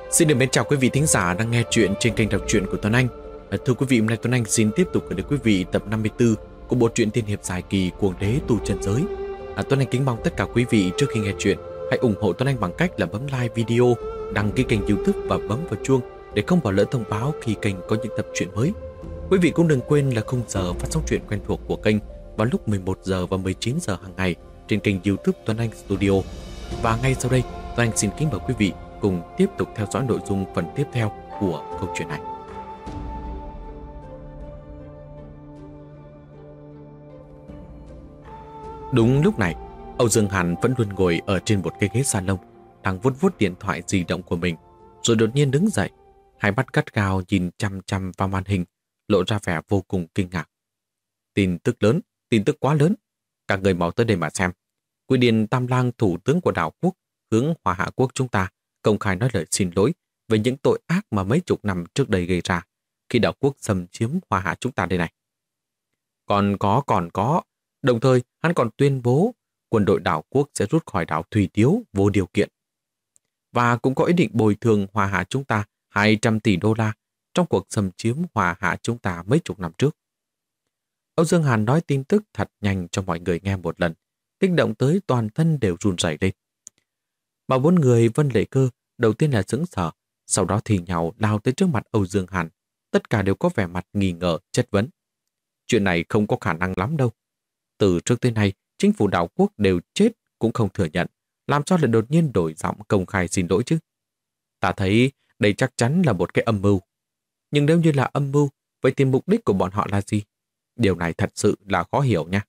Xin được mến chào quý vị thính giả đang nghe chuyện trên kênh đọc truyện của Tuấn Anh. Thưa quý vị, hôm nay Tuấn Anh xin tiếp tục gửi đến quý vị tập 54 của bộ truyện tiên hiệp dài kỳ Cuồng Đế Tu Chân Giới. Tuấn Anh kính mong tất cả quý vị trước khi nghe chuyện hãy ủng hộ Tuấn Anh bằng cách là bấm like video, đăng ký kênh YouTube và bấm vào chuông để không bỏ lỡ thông báo khi kênh có những tập truyện mới. Quý vị cũng đừng quên là khung giờ phát sóng truyện quen thuộc của kênh vào lúc 11 giờ và 19 giờ hàng ngày trên kênh YouTube Tuấn Anh Studio. Và ngay sau đây, Tuấn Anh xin kính mời quý vị cùng tiếp tục theo dõi nội dung phần tiếp theo của câu chuyện này. Đúng lúc này, Âu Dương Hàn vẫn luôn ngồi ở trên một cái ghế salon, đang vuốt vuốt điện thoại di động của mình, rồi đột nhiên đứng dậy, hai mắt gắt gao nhìn chăm chăm vào màn hình, lộ ra vẻ vô cùng kinh ngạc. Tin tức lớn, tin tức quá lớn, các người mau tới đây mà xem. Quy Điền Tam Lang, thủ tướng của đảo quốc, hướng Hoa Hạ quốc chúng ta, công khai nói lời xin lỗi về những tội ác mà mấy chục năm trước đây gây ra khi đảo quốc xâm chiếm Hoa Hạ chúng ta đây này. Còn có, đồng thời hắn còn tuyên bố quân đội đảo quốc sẽ rút khỏi đảo Thủy Tiếu vô điều kiện. Và cũng có ý định bồi thường Hoa Hạ chúng ta 200 tỷ đô la trong cuộc xâm chiếm Hoa Hạ chúng ta mấy chục năm trước. Âu Dương Hàn nói tin tức thật nhanh cho mọi người nghe một lần, kích động tới toàn thân đều run rẩy lên. Mà bốn người Vân Lệ Cơ đầu tiên là sững sờ, sau đó thì nhào lao tới trước mặt Âu Dương Hàn. Tất cả đều có vẻ mặt nghi ngờ, chất vấn. Chuyện này không có khả năng lắm đâu. Từ trước tới nay, chính phủ đảo quốc đều chết cũng không thừa nhận. Làm sao lại đột nhiên đổi giọng công khai xin lỗi chứ? Ta thấy đây chắc chắn là một cái âm mưu. Nhưng nếu như là âm mưu, vậy thì mục đích của bọn họ là gì? Điều này thật sự là khó hiểu nha.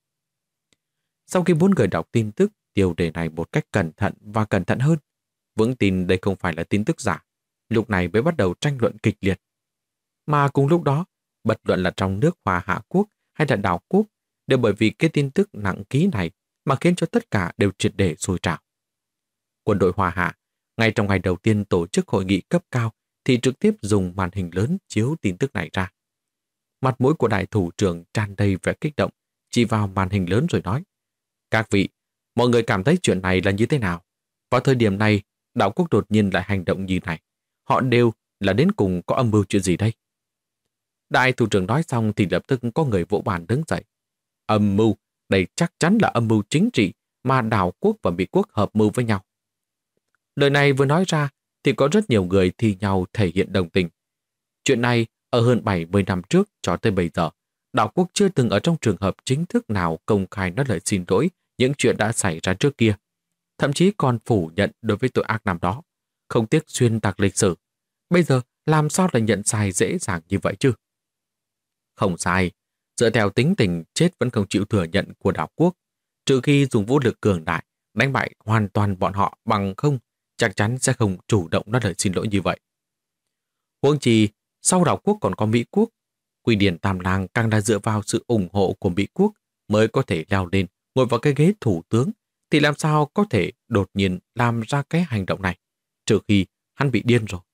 Sau khi bốn người đọc tin tức tiêu đề này một cách cẩn thận và cẩn thận hơn, vững tin đây không phải là tin tức giả, lúc này mới bắt đầu tranh luận kịch liệt. Mà cùng lúc đó, bất luận là trong nước Hoa Hạ quốc hay là đảo quốc, đều bởi vì cái tin tức nặng ký này mà khiến cho tất cả đều triệt để sôi trào. Quân đội Hoa Hạ, ngay trong ngày đầu tiên tổ chức hội nghị cấp cao, thì trực tiếp dùng màn hình lớn chiếu tin tức này ra. Mặt mũi của đại thủ trưởng tràn đầy vẻ kích động, chỉ vào màn hình lớn rồi nói: Các vị, mọi người cảm thấy chuyện này là như thế nào? Vào thời điểm này, đảo quốc đột nhiên lại hành động như này. Họ đều là đến cùng có âm mưu chuyện gì đây? Đại thủ trưởng nói xong thì lập tức có người vỗ bàn đứng dậy. Âm mưu, đây chắc chắn là âm mưu chính trị mà đảo quốc và Mỹ quốc hợp mưu với nhau. Lời này vừa nói ra thì có rất nhiều người thi nhau thể hiện đồng tình. Chuyện này ở hơn 70 năm trước cho tới bây giờ, đảo quốc chưa từng ở trong trường hợp chính thức nào công khai nói lời xin lỗi những chuyện đã xảy ra trước kia. Thậm chí còn phủ nhận đối với tội ác năm đó, không tiếc xuyên tạc lịch sử. Bây giờ làm sao lại nhận sai dễ dàng như vậy chứ? Không sai, dựa theo tính tình chết vẫn không chịu thừa nhận của đảo quốc, trừ khi dùng vũ lực cường đại, đánh bại hoàn toàn bọn họ, bằng không, chắc chắn sẽ không chủ động nói lời xin lỗi như vậy. Huống chi, sau đảo quốc còn có Mỹ quốc, Quy Điền Tam Lang càng đã dựa vào sự ủng hộ của Mỹ quốc mới có thể leo lên, ngồi vào cái ghế thủ tướng, thì làm sao có thể đột nhiên làm ra cái hành động này, trừ khi hắn bị điên rồi.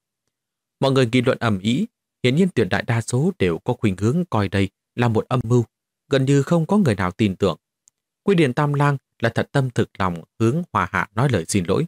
Mọi người nghị luận ầm ĩ, hiển nhiên tuyệt đại đa số đều có khuynh hướng coi đây là một âm mưu, gần như không có người nào tin tưởng. Quy Điền Tam Lang là thật tâm thực lòng hướng Hoa Hạ nói lời xin lỗi.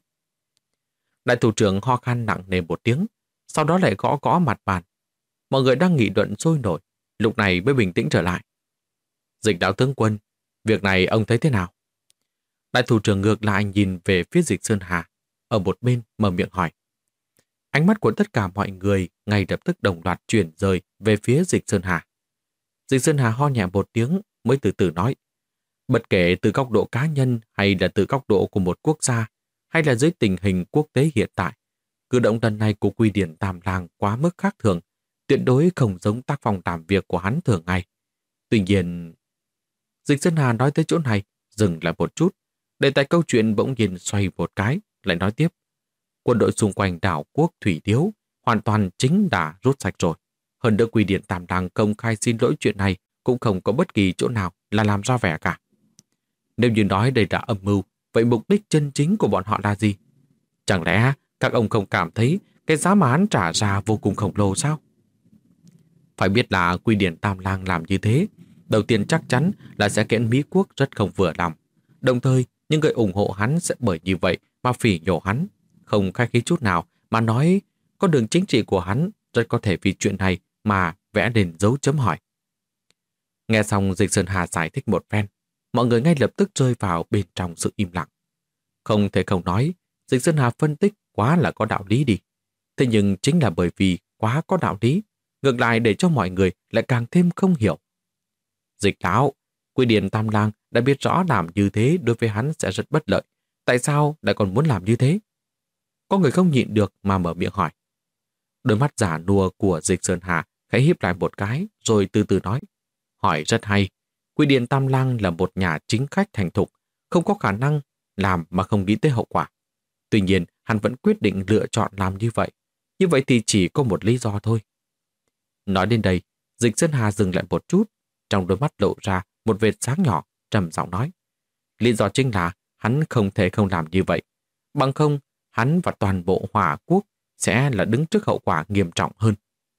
Đại thủ trưởng ho khan nặng nề một tiếng, sau đó lại gõ gõ mặt bàn. Mọi người đang nghị luận sôi nổi, lúc này mới bình tĩnh trở lại. Dịch Đạo tướng quân, việc này ông thấy thế nào? Đại thủ trưởng ngược lại nhìn về phía Dịch Sơn Hà, ở một bên mở miệng hỏi. Ánh mắt của tất cả mọi người ngay lập tức đồng loạt chuyển rời về phía Dịch Sơn Hà. Dịch Sơn Hà ho nhẹ một tiếng mới từ từ nói. Bất kể từ góc độ cá nhân hay là từ góc độ của một quốc gia, hay là dưới tình hình quốc tế hiện tại, cử động lần này của Quy Điền Tam Lang quá mức khác thường, tuyệt đối không giống tác phong làm việc của hắn thường ngày. Tuy nhiên, Dịch Sơn Hà nói tới chỗ này, dừng lại một chút, để tại câu chuyện bỗng nhiên xoay một cái, lại nói tiếp. Quân đội xung quanh đảo quốc Thủy Tiếu hoàn toàn chính đã rút sạch rồi. Hơn nữa Quy Điền Tam Lang công khai xin lỗi chuyện này cũng không có bất kỳ chỗ nào là làm ra vẻ cả. Nếu như nói đây là âm mưu, vậy mục đích chân chính của bọn họ là gì? Chẳng lẽ các ông không cảm thấy cái giá mà hắn trả ra vô cùng khổng lồ sao? Phải biết là Quy Điền Tam Lang làm như thế, đầu tiên chắc chắn là sẽ khiến Mỹ quốc rất không vừa lòng. Đồng thời, những người ủng hộ hắn sẽ bởi như vậy mà phỉ nhổ hắn, không khách khí chút nào mà nói con đường chính trị của hắn rất có thể vì chuyện này mà vẽ lên dấu chấm hỏi. Nghe xong Dịch Sơn Hà giải thích một phen, mọi người ngay lập tức rơi vào bên trong sự im lặng. Không thể không nói, Dịch Sơn Hà phân tích quá là có đạo lý đi. Thế nhưng chính là bởi vì quá có đạo lý, ngược lại để cho mọi người lại càng thêm không hiểu. Dịch lão, Quy Điển Tam Lang đã biết rõ làm như thế đối với hắn sẽ rất bất lợi. Tại sao lại còn muốn làm như thế? Có người không nhịn được mà mở miệng hỏi. Đôi mắt giả nua của Dịch Sơn Hà khẽ híp lại một cái rồi từ từ nói. Hỏi rất hay. Quy Điển Tam Lang là một nhà chính khách thành thục, không có khả năng làm mà không nghĩ tới hậu quả. Tuy nhiên, hắn vẫn quyết định lựa chọn làm như vậy. Như vậy thì chỉ có một lý do thôi. Nói đến đây, Dịch Sơn Hà dừng lại một chút, trong đôi mắt lộ ra một vệt sáng nhỏ, trầm giọng nói. Lý do chính là hắn không thể không làm như vậy. Bằng không, hắn và toàn bộ Hỏa Quốc sẽ là đứng trước hậu quả nghiêm trọng hơn.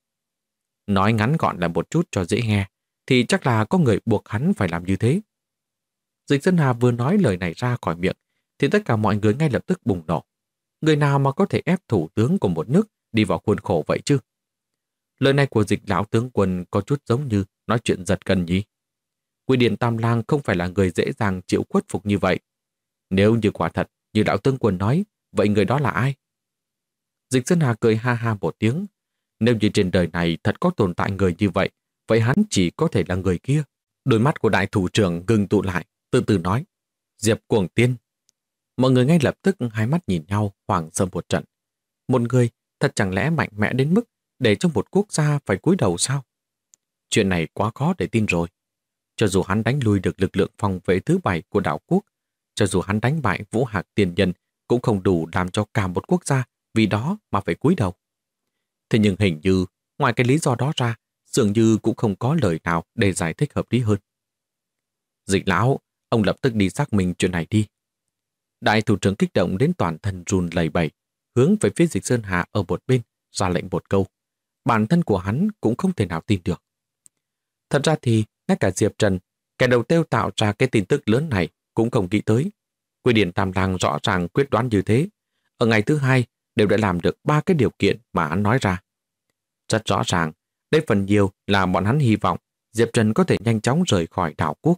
Nói ngắn gọn lại một chút cho dễ nghe, thì chắc là có người buộc hắn phải làm như thế. Dịch Sơn Hà vừa nói lời này ra khỏi miệng, thì tất cả mọi người ngay lập tức bùng nổ. Người nào mà có thể ép thủ tướng của một nước đi vào khuôn khổ vậy chứ? Lời này của Dịch lão tướng quân có chút giống như nói chuyện giật gân nhỉ? Quy Điển Tam Lang không phải là người dễ dàng chịu khuất phục như vậy. Nếu như quả thật như lão tướng quân nói, vậy người đó là ai? Dịch Sơn Hà cười ha ha một tiếng. Nếu như trên đời này thật có tồn tại người như vậy, vậy hắn chỉ có thể là người kia. Đôi mắt của đại thủ trưởng ngừng tụ lại, từ từ nói. Diệp Cuồng Tiên. Mọi người ngay lập tức hai mắt nhìn nhau, hoảng sợ một trận. Một người thật chẳng lẽ mạnh mẽ đến mức để cho một quốc gia phải cúi đầu sao? Chuyện này quá khó để tin rồi. Cho dù hắn đánh lui được lực lượng phòng vệ thứ 7 của đảo quốc, cho dù hắn đánh bại Vũ Hạc Tiền Nhân, cũng không đủ làm cho cả một quốc gia vì đó mà phải cúi đầu. Thế nhưng hình như, ngoài cái lý do đó ra, dường như cũng không có lời nào để giải thích hợp lý hơn. Dịch lão, ông lập tức đi xác minh chuyện này đi. Đại thủ trưởng kích động đến toàn thân run lẩy bẩy, hướng về phía Dịch Sơn Hà ở một bên, ra lệnh một câu. Bản thân của hắn cũng không thể nào tin được. Thật ra thì, ngay cả Diệp Trần, kẻ đầu tiêu tạo ra cái tin tức lớn này, cũng không nghĩ tới. Quy Điển Tam Lang rõ ràng quyết đoán như thế. Ở ngày thứ 2, đều đã làm được 3 cái điều kiện mà hắn nói ra. Rất rõ ràng, đây phần nhiều là bọn hắn hy vọng Diệp Trần có thể nhanh chóng rời khỏi đảo quốc.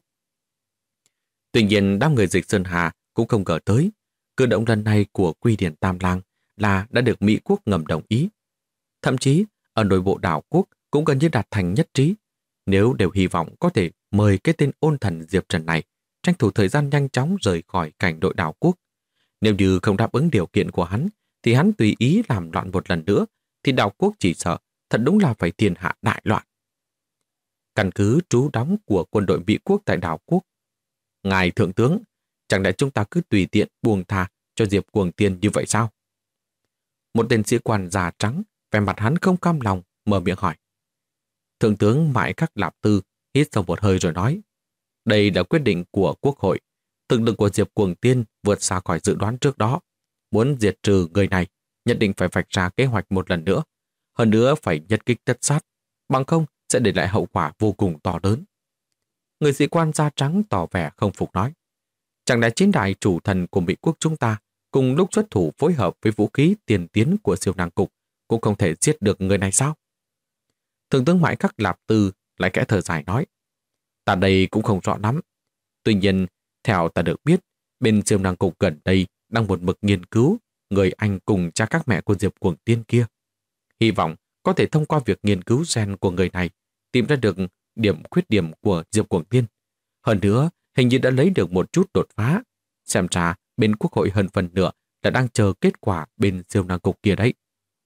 Tuy nhiên, đám người Dịch Sơn Hà cũng không ngờ tới. Cử động lần này của Quy Điển Tam Lang là đã được Mỹ quốc ngầm đồng ý. Thậm chí, ở nội bộ đảo quốc cũng gần như đạt thành nhất trí. Nếu đều hy vọng có thể mời cái tên ôn thần Diệp Trần này tranh thủ thời gian nhanh chóng rời khỏi cảnh đội đảo quốc. Nếu như không đáp ứng điều kiện của hắn, thì hắn tùy ý làm loạn một lần nữa, thì đảo quốc chỉ sợ thật đúng là phải thiên hạ đại loạn. Căn cứ trú đóng của quân đội Mỹ quốc tại đảo quốc. Ngài Thượng tướng, chẳng lẽ chúng ta cứ tùy tiện buông tha cho Diệp Cuồng Tiên như vậy sao? Một tên sĩ quan già trắng, vẻ mặt hắn không cam lòng, mở miệng hỏi. Thượng tướng Mãi Khắc Lạp Tư hít sâu một hơi rồi nói. Đây là quyết định của Quốc hội. Thực lực của Diệp Cuồng Tiên vượt xa khỏi dự đoán trước đó. Muốn diệt trừ người này, nhất định phải vạch ra kế hoạch một lần nữa. Hơn nữa phải nhất kích tất sát, bằng không sẽ để lại hậu quả vô cùng to lớn. Người sĩ quan da trắng tỏ vẻ không phục nói. Chẳng lẽ chiến đại chủ thần của Mỹ quốc chúng ta cùng lúc xuất thủ phối hợp với vũ khí tiền tiến của siêu năng cục cũng không thể giết được người này sao? Thượng tướng Mãi Khắc Lạp Tư lại kẽ thở dài nói. Ta đây cũng không rõ lắm. Tuy nhiên, theo ta được biết, bên siêu năng cục gần đây đang một mực nghiên cứu người anh cùng cha các mẹ của Diệp Cuồng Tiên kia. Hy vọng có thể thông qua việc nghiên cứu gen của người này tìm ra được khuyết điểm của Diệp Cuồng Tiên. Hơn nữa, hình như đã lấy được một chút đột phá. Xem ra bên Quốc hội hơn phần nữa là đang chờ kết quả bên siêu năng cục kia đấy.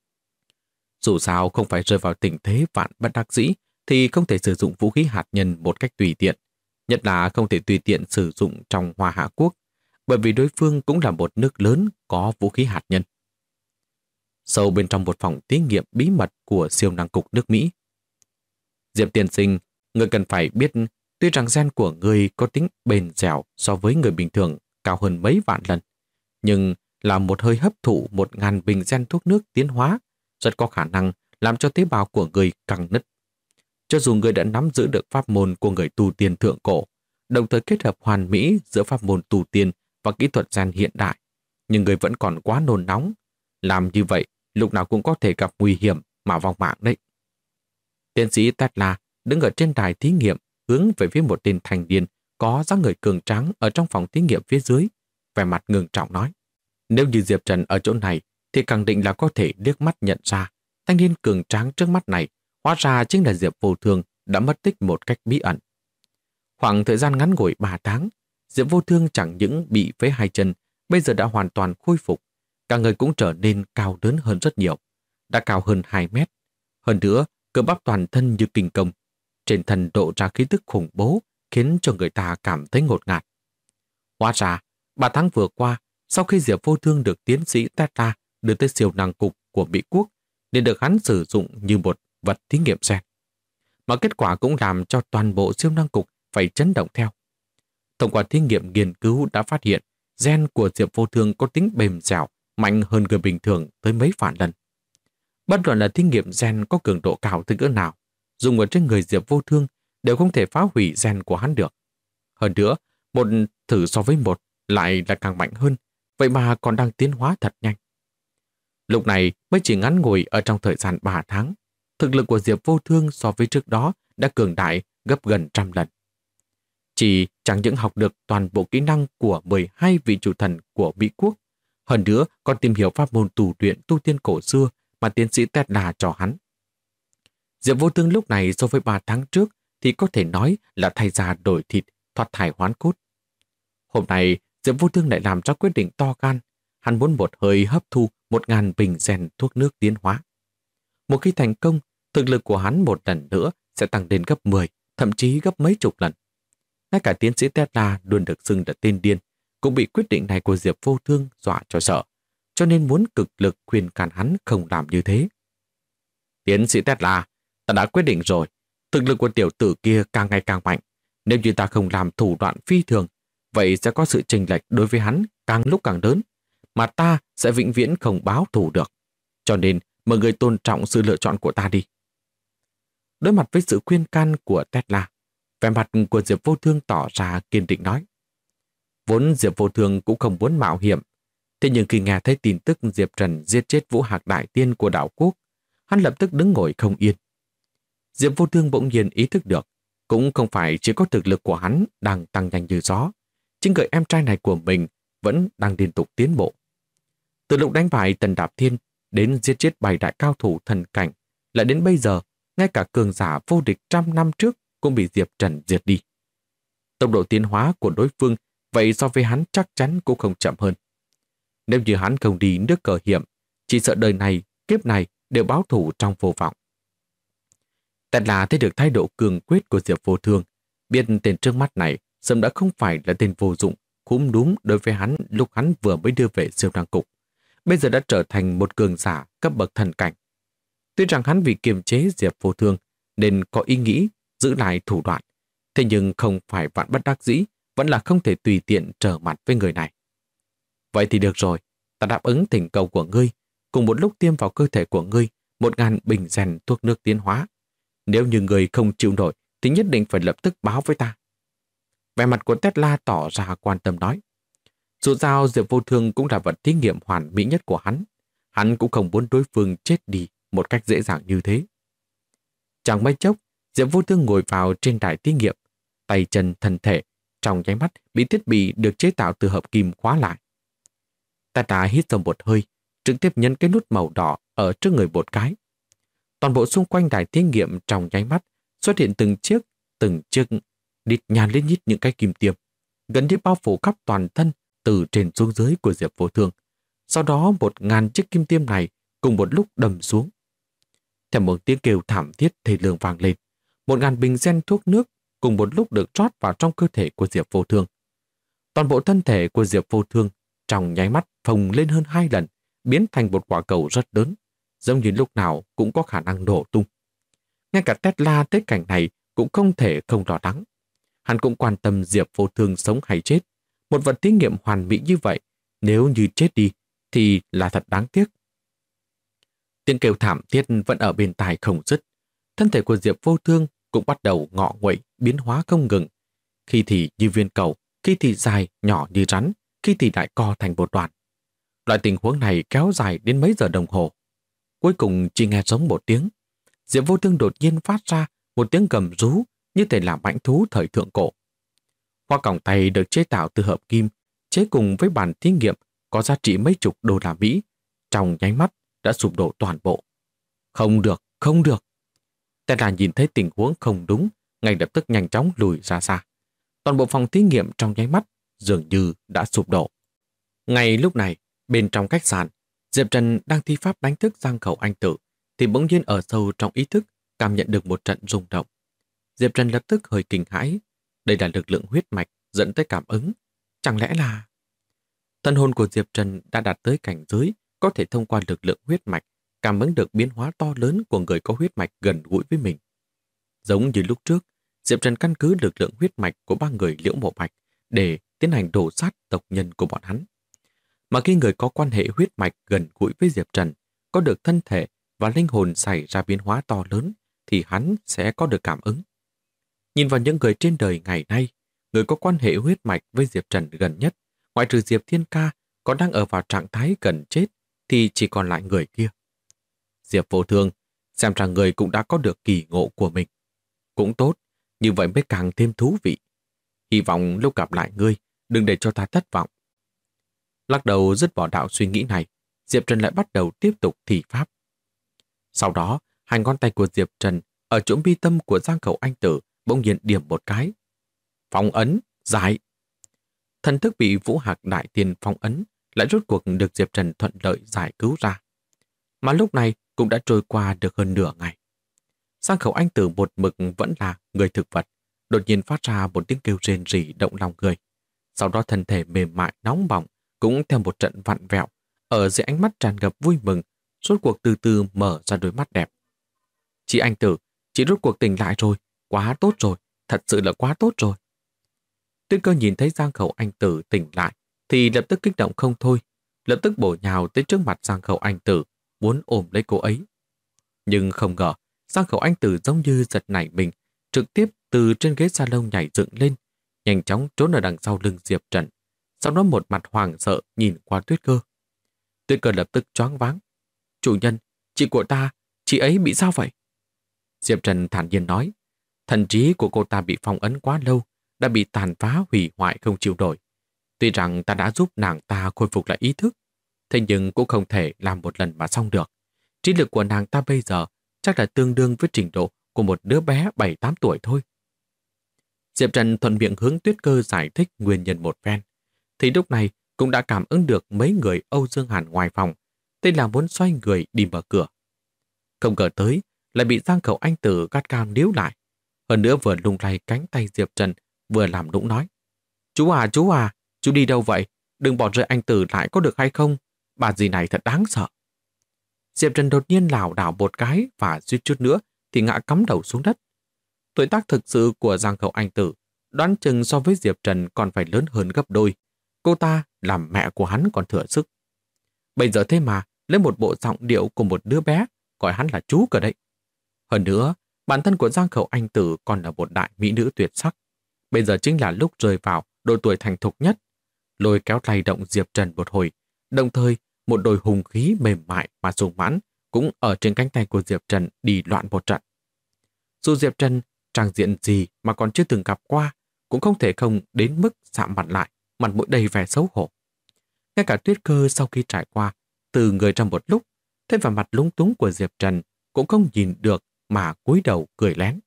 Dù sao không phải rơi vào tình thế vạn bất đắc dĩ thì không thể sử dụng vũ khí hạt nhân một cách tùy tiện. Nhất là không thể tùy tiện sử dụng trong Hoa Hạ Quốc, bởi vì đối phương cũng là một nước lớn có vũ khí hạt nhân. Sâu bên trong một phòng thí nghiệm bí mật của siêu năng cục nước Mỹ. Diệp tiên sinh, người cần phải biết tuy rằng gen của người có tính bền dẻo so với người bình thường cao hơn mấy vạn lần, nhưng là một hơi hấp thụ 1000 bình gen thuốc nước tiến hóa, rất có khả năng làm cho tế bào của người căng nứt. Cho dù người đã nắm giữ được pháp môn của người tu tiên thượng cổ, đồng thời kết hợp hoàn mỹ giữa pháp môn tu tiên và kỹ thuật gen hiện đại, nhưng người vẫn còn quá nôn nóng. Làm như vậy, lúc nào cũng có thể gặp nguy hiểm mà vong mạng đấy. Tiến sĩ Tesla đứng ở trên đài thí nghiệm hướng về phía một tên thanh niên có dáng người cường tráng ở trong phòng thí nghiệm phía dưới, vẻ mặt ngưng trọng nói. Nếu như Diệp Trần ở chỗ này thì khẳng định là có thể liếc mắt nhận ra thanh niên cường tráng trước mắt này hóa ra chính là Diệp Vô Thương đã mất tích một cách bí ẩn. Khoảng thời gian ngắn ngủi 3 tháng, Diệp Vô Thương chẳng những bị phế hai chân, bây giờ đã hoàn toàn khôi phục. Cả người cũng trở nên cao lớn hơn rất nhiều, đã cao hơn 2 mét. Hơn nữa, cơ bắp toàn thân như kinh công. Trên thân độ ra khí tức khủng bố, khiến cho người ta cảm thấy ngột ngạt. Hóa ra, 3 tháng vừa qua, sau khi Diệp Vô Thương được tiến sĩ Tesla đưa tới siêu năng cục của Mỹ Quốc, nên được hắn sử dụng như một vật thí nghiệm gen. Mà kết quả cũng làm cho toàn bộ siêu năng cục phải chấn động theo. Thông qua thí nghiệm nghiên cứu đã phát hiện gen của Diệp Vô Thương có tính bền dẻo, mạnh hơn người bình thường tới mấy vạn lần. Bất luận là thí nghiệm gen có cường độ cao tới cỡ nào, dùng ở trên người Diệp Vô Thương đều không thể phá hủy gen của hắn được. Hơn nữa, một thử so với một lại là càng mạnh hơn, vậy mà còn đang tiến hóa thật nhanh. Lúc này mới chỉ ngắn ngủi ở trong thời gian 3 tháng, thực lực của Diệp Vô Thương so với trước đó đã cường đại gấp gần 100 lần. Chỉ chẳng những học được toàn bộ kỹ năng của 12 vị chủ thần của Mỹ Quốc, hơn nữa còn tìm hiểu pháp môn tu luyện tu tiên cổ xưa mà tiến sĩ Tesla cho hắn. Diệp Vô Thương lúc này so với 3 tháng trước thì có thể nói là thay da đổi thịt, thoát thai hoán cốt. Hôm nay, Diệp Vô Thương lại làm ra quyết định to gan. Hắn muốn một hơi hấp thu 1000 bình gen thuốc nước tiến hóa. Một khi thành công, thực lực của hắn một lần nữa sẽ tăng lên gấp 10, thậm chí gấp mấy chục lần. Ngay cả tiến sĩ Tesla luôn được xưng là tên điên, cũng bị quyết định này của Diệp Vô Thương dọa cho sợ, cho nên muốn cực lực khuyên can hắn không làm như thế. Tiến sĩ Tesla, ta đã quyết định rồi, thực lực của tiểu tử kia càng ngày càng mạnh. Nếu như ta không làm thủ đoạn phi thường, vậy sẽ có sự chênh lệch đối với hắn càng lúc càng lớn, mà ta sẽ vĩnh viễn không báo thù được. Cho nên, mọi người tôn trọng sự lựa chọn của ta đi. Đối mặt với sự khuyên can của Tesla, vẻ mặt của Diệp Vô Thương tỏ ra kiên định nói. Vốn Diệp Vô Thương cũng không muốn mạo hiểm, thế nhưng khi nghe thấy tin tức Diệp Trần giết chết Vũ Hạc Đại Tiên của đảo quốc, hắn lập tức đứng ngồi không yên. Diệp Vô Thương bỗng nhiên ý thức được, cũng không phải chỉ có thực lực của hắn đang tăng nhanh như gió, chính người em trai này của mình vẫn đang liên tục tiến bộ. Từ lúc đánh bại Tần Đạp Thiên đến giết chết 7 đại cao thủ thần cảnh, lại đến bây giờ, ngay cả cường giả vô địch 100 năm trước cũng bị Diệp Trần diệt đi. Tốc độ tiến hóa của đối phương vậy so với hắn chắc chắn cũng không chậm hơn. Nếu như hắn không đi nước cờ hiểm, chỉ sợ đời này, kiếp này đều báo thủ trong vô vọng. Tesla thấy được thái độ cường quyết của Diệp Vô Thương, biết tên trước mắt này sớm đã không phải là tên vô dụng, khúm núm đối với hắn lúc hắn vừa mới đưa về siêu năng cục. Bây giờ đã trở thành một cường giả cấp bậc thần cảnh. Tuy rằng hắn vì kiềm chế Diệp Vô Thương nên có ý nghĩ giữ lại thủ đoạn, thế nhưng không phải vạn bất đắc dĩ, vẫn là không thể tùy tiện trở mặt với người này. Vậy thì được rồi, ta đáp ứng thỉnh cầu của ngươi, cùng một lúc tiêm vào cơ thể của ngươi 1000 bình gen thuốc nước tiến hóa. Nếu như ngươi không chịu nổi thì nhất định phải lập tức báo với ta. Vẻ mặt của Tesla tỏ ra quan tâm nói. Dù sao Diệp Vô Thương cũng là vật thí nghiệm hoàn mỹ nhất của hắn. Hắn cũng không muốn đối phương chết đi một cách dễ dàng như thế. Chẳng mấy chốc, Diệp Vô Thương ngồi vào trên đài thí nghiệm, tay chân thân thể trong nháy mắt bị thiết bị được chế tạo từ hợp kim khóa lại. Tesla hít sâu một hơi, trực tiếp nhấn cái nút màu đỏ ở trước người một cái. Toàn bộ xung quanh đài thí nghiệm trong nháy mắt xuất hiện từng chiếc đít nhàn lên nhít những cái kim tiêm, gần như bao phủ khắp toàn thân từ trên xuống dưới của Diệp Vô Thương. Sau đó 1000 chiếc kim tiêm này cùng một lúc đâm xuống. Theo một tiếng kêu thảm thiết thê lương vang lên, 1000 bình gen thuốc nước cùng một lúc được rót vào trong cơ thể của Diệp Vô Thương. Toàn bộ thân thể của Diệp Vô Thương trong nháy mắt phồng lên hơn 2 lần, biến thành một quả cầu rất lớn, giống như lúc nào cũng có khả năng nổ tung. Ngay cả Tesla tới cảnh này cũng không thể không lo lắng. Hắn cũng quan tâm Diệp Vô Thương sống hay chết. Một vật thí nghiệm hoàn mỹ như vậy, nếu như chết đi thì là thật đáng tiếc. Tiếng kêu thảm thiết vẫn ở bên tai không dứt. Thân thể của Diệp Vô Thương cũng bắt đầu ngọ nguậy, biến hóa không ngừng. Khi thì như viên cầu, khi thì dài, nhỏ như rắn, khi thì lại co thành một đoạn. Loại tình huống này kéo dài đến mấy giờ đồng hồ. Cuối cùng chỉ nghe giống một tiếng. Diệp Vô Thương đột nhiên phát ra một tiếng gầm rú như thể là mãnh thú thời thượng cổ. Hoa còng tay được chế tạo từ hợp kim, chế cùng với bàn thí nghiệm có giá trị mấy chục đô la Mỹ, trong nháy mắt đã sụp đổ toàn bộ. Không được, không được. Tesla nhìn thấy tình huống không đúng, ngay lập tức nhanh chóng lùi ra xa. Toàn bộ phòng thí nghiệm trong nháy mắt dường như đã sụp đổ. Ngay lúc này, bên trong khách sạn, Diệp Trần đang thi pháp đánh thức Giang Khẩu Anh Tử, thì bỗng nhiên ở sâu trong ý thức cảm nhận được một trận rung động. Diệp Trần lập tức hơi kinh hãi. Đây là lực lượng huyết mạch dẫn tới cảm ứng. Chẳng lẽ là... Thần hồn của Diệp Trần đã đạt tới cảnh giới có thể thông qua lực lượng huyết mạch cảm ứng được biến hóa to lớn của người có huyết mạch gần gũi với mình. Giống như lúc trước, Diệp Trần căn cứ lực lượng huyết mạch của ba người Liễu Mộ Bạch để tiến hành đổ sát tộc nhân của bọn hắn. Mà khi người có quan hệ huyết mạch gần gũi với Diệp Trần có được thân thể và linh hồn xảy ra biến hóa to lớn thì hắn sẽ có được cảm ứng. Nhìn vào những người trên đời ngày nay, người có quan hệ huyết mạch với Diệp Trần gần nhất, ngoại trừ Diệp Thiên Ca còn đang ở vào trạng thái gần chết thì chỉ còn lại người kia. Diệp Vô Thương, xem ra người cũng đã có được kỳ ngộ của mình. Cũng tốt, như vậy mới càng thêm thú vị. Hy vọng lúc gặp lại ngươi, đừng để cho ta thất vọng. Lắc đầu dứt bỏ đạo suy nghĩ này, Diệp Trần lại bắt đầu tiếp tục thi pháp. Sau đó, hai ngón tay của Diệp Trần ở chỗ mi tâm của Giang Khẩu Anh Tử bỗng nhiên điểm một cái. Phong ấn, giải. Thần thức bị Vũ Hạc Đại Tiên phong ấn lại rốt cuộc được Diệp Trần thuận lợi giải cứu ra. Mà lúc này cũng đã trôi qua được hơn nửa ngày. Giang Khẩu Anh Tử một mực vẫn là người thực vật, đột nhiên phát ra một tiếng kêu rền rỉ động lòng người. Sau đó thân thể mềm mại nóng bỏng cũng theo một trận vặn vẹo, ở dưới ánh mắt tràn ngập vui mừng, rốt cuộc từ từ mở ra đôi mắt đẹp. Chị Anh Tử, chị rốt cuộc tỉnh lại rồi, quá tốt rồi, thật sự là quá tốt rồi. Tuyết Cơ nhìn thấy Giang Khẩu Anh Tử tỉnh lại thì lập tức kích động không thôi, lập tức bổ nhào tới trước mặt Giang Khẩu Anh Tử, muốn ôm lấy cô ấy. Nhưng không ngờ, Giang Khẩu Anh Tử giống như giật nảy mình, trực tiếp từ trên ghế salon nhảy dựng lên, nhanh chóng trốn ở đằng sau lưng Diệp Trần, sau đó một mặt hoảng sợ nhìn qua Tuyết Cơ. Tuyết Cơ lập tức choáng váng. Chủ nhân, chị của ta, chị ấy bị sao vậy? Diệp Trần thản nhiên nói, thần trí của cô ta bị phong ấn quá lâu, đã bị tàn phá hủy hoại không chịu nổi. Tuy rằng ta đã giúp nàng ta khôi phục lại ý thức, thế nhưng cũng không thể làm một lần mà xong được. Trí lực của nàng ta bây giờ chắc là tương đương với trình độ của một đứa bé 7-8 tuổi thôi. Diệp Trần thuận miệng hướng Tuyết Cơ giải thích nguyên nhân một phen. Thì lúc này cũng đã cảm ứng được mấy người Âu Dương Hàn ngoài phòng, tên là muốn xoay người đi mở cửa. Không ngờ tới, lại bị Giang Khẩu Anh Tử gắt gao níu lại. Hơn nữa vừa lung lay cánh tay Diệp Trần, vừa làm nũng nói. Chú à, chú đi đâu vậy? Đừng bỏ rơi anh Tử lại có được hay không? Bà dì này thật đáng sợ. Diệp Trần đột nhiên lảo đảo một cái và suýt chút nữa thì ngã cắm đầu xuống đất. Tuổi tác thực sự của Giang Khẩu Anh Tử đoán chừng so với Diệp Trần còn phải lớn hơn gấp đôi. Cô ta làm mẹ của hắn còn thừa sức. Bây giờ thế mà lấy một bộ giọng điệu của một đứa bé gọi hắn là chú cơ đấy. Hơn nữa, bản thân của Giang Khẩu Anh Tử còn là một đại mỹ nữ tuyệt sắc. Bây giờ chính là lúc rơi vào độ tuổi thành thục nhất. Lôi kéo lay động Diệp Trần một hồi, đồng thời một đôi hùng khí mềm mại mà sung mãn cũng ở trên cánh tay của Diệp Trần đi loạn một trận. Dù Diệp Trần trang diện gì mà còn chưa từng gặp qua, cũng không thể không đến mức sạm mặt lại, mặt mũi đầy vẻ xấu hổ. Ngay cả Tuyết Cơ sau khi trải qua từ người trong một lúc, thế vào mặt lúng túng của Diệp Trần cũng không nhìn được mà cúi đầu cười lén.